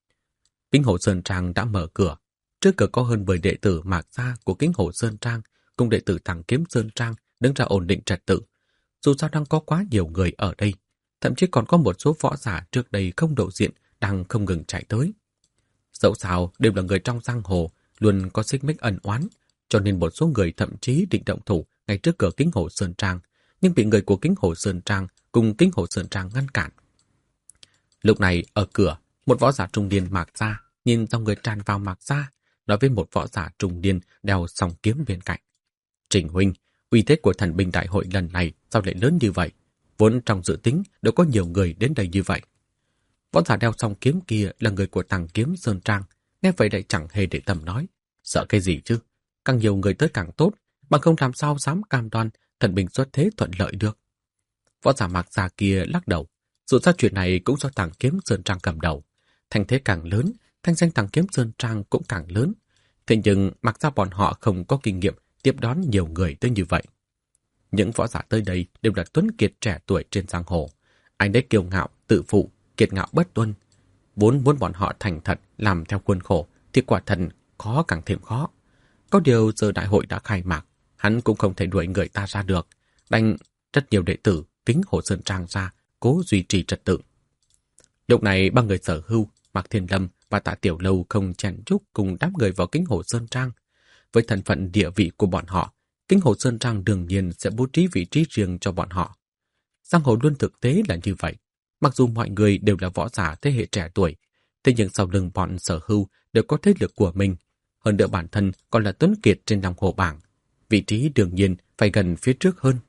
Kinh Hồ Sơn Trang đã mở cửa. Trước cửa có hơn mười đệ tử Mạc gia của Kinh Hồ Sơn Trang cùng đệ tử Thẳng Kiếm Sơn Trang đứng ra ổn định trật tự. Dù sao đang có quá nhiều người ở đây, thậm chí còn có một số võ giả trước đây không lộ diện đang không ngừng chạy tới. Dẫu sao đều là người trong giang hồ, luôn có xích mích ẩn oán, cho nên một số người thậm chí định động thủ ngay trước cửa Kinh Hồ Sơn Trang, nhưng bị người của Kinh Hồ Sơn Trang cùng Kinh Hồ Sơn Trang ngăn cản. Lúc này ở cửa, một võ giả trung niên Mạc gia nhìn dòng người tràn vào Mạc gia, nói với một võ giả trung niên đeo song kiếm bên cạnh. Trình huynh, uy thế của thần binh đại hội lần này sao lại lớn như vậy? Vốn trong dự tính đều có nhiều người đến đây như vậy. Võ giả đeo song kiếm kia là người của Tàng Kiếm Sơn Trang, nghe vậy lại chẳng hề để tâm nói. Sợ cái gì chứ? Càng nhiều người tới càng tốt, bằng không làm sao dám cam đoan thần binh xuất thế thuận lợi được. Võ giả Mạc gia kia lắc đầu. Dù sao chuyện này cũng do Tàng Kiếm Sơn Trang cầm đầu. Thành thế càng lớn, thanh danh Tàng Kiếm Sơn Trang cũng càng lớn. Thế nhưng mặc ra bọn họ không có kinh nghiệm tiếp đón nhiều người tới như vậy. Những võ giả tới đây đều là tuấn kiệt trẻ tuổi trên giang hồ. Anh đấy kiêu ngạo, tự phụ, kiệt ngạo bất tuân. Vốn muốn bọn họ thành thật làm theo khuôn khổ thì quả thật khó càng thêm khó. Có điều giờ đại hội đã khai mạc, hắn cũng không thể đuổi người ta ra được. Đành rất nhiều đệ tử Kính Hồ Sơn Trang ra cố duy trì trật tự. Lúc này ba người Sở Hưu, Mạc Thiên Lâm và Tạ Tiểu Lâu không chen chúc cùng đám người vào Kính Hồ Sơn Trang. Với thân phận địa vị của bọn họ, Kính Hồ Sơn Trang đương nhiên sẽ bố trí vị trí riêng cho bọn họ. Giang hồ luôn thực tế là như vậy. Mặc dù mọi người đều là võ giả thế hệ trẻ tuổi, thế nhưng sau lưng bọn Sở Hưu đều có thế lực của mình. Hơn nữa bản thân còn là tuấn kiệt trên lòng hồ bảng. Vị trí đương nhiên phải gần phía trước hơn.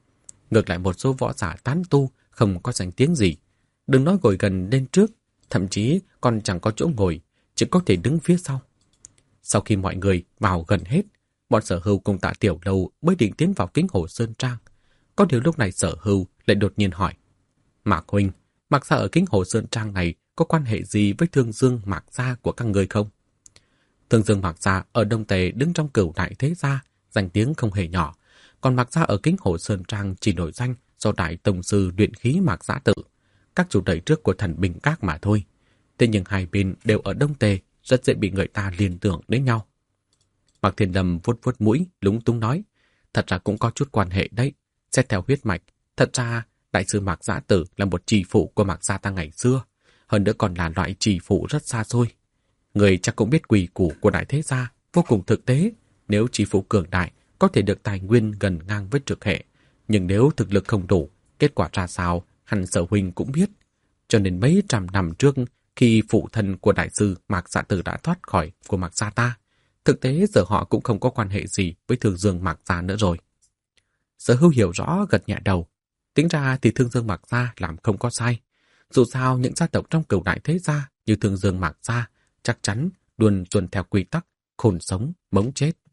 Ngược lại một số võ giả tán tu không có danh tiếng gì, đừng nói ngồi gần lên trước, thậm chí còn chẳng có chỗ ngồi, chỉ có thể đứng phía sau. Sau khi mọi người vào gần hết, bọn Sở Hưu cùng Tạ Tiểu Lâu mới định tiến vào Kính Hồ Sơn Trang. Có điều lúc này Sở Hưu lại đột nhiên hỏi: Mạc huynh, Mạc gia ở Kính Hồ Sơn Trang này có quan hệ gì với Thương Dương Mạc gia của các người không? Thương Dương Mạc gia ở Đông Tề đứng trong cửu đại thế gia, danh tiếng không hề nhỏ, còn Mạc gia ở Kính Hồ Sơn Trang chỉ nổi danh do đại tông sư luyện khí Mạc Giã Tự, các chủ đẩy trước của Thần Bình Các mà thôi. Thế nhưng hai bên đều ở Đông Tề, rất dễ bị người ta liên tưởng đến nhau. Mạc Thiên Lâm vuốt vuốt mũi, lúng túng nói: Thật ra cũng có chút quan hệ đấy. Xét theo huyết mạch, thật ra đại sư Mạc Giã Tử là một trì phụ của Mạc gia ta ngày xưa, hơn nữa còn là loại trì phụ rất xa xôi. Người chắc cũng biết quỷ củ của đại thế gia vô cùng thực tế. Nếu trì phụ cường đại, có thể được tài nguyên gần ngang với trực hệ, nhưng nếu thực lực không đủ, kết quả ra sao hẳn Sở huynh cũng biết. Cho nên mấy trăm năm trước, khi phụ thân của đại sư Mạc Giã Tử đã thoát khỏi của Mạc gia ta, thực tế giờ họ cũng không có quan hệ gì với Thương Dương Mạc gia nữa rồi. Sở Hưu hiểu rõ, gật nhẹ đầu. Tính ra thì Thương Dương Mạc gia làm không có sai. Dù sao những gia tộc trong cửu đại thế gia như Thương Dương Mạc gia chắc chắn luôn tuân theo quy tắc khôn sống mống chết.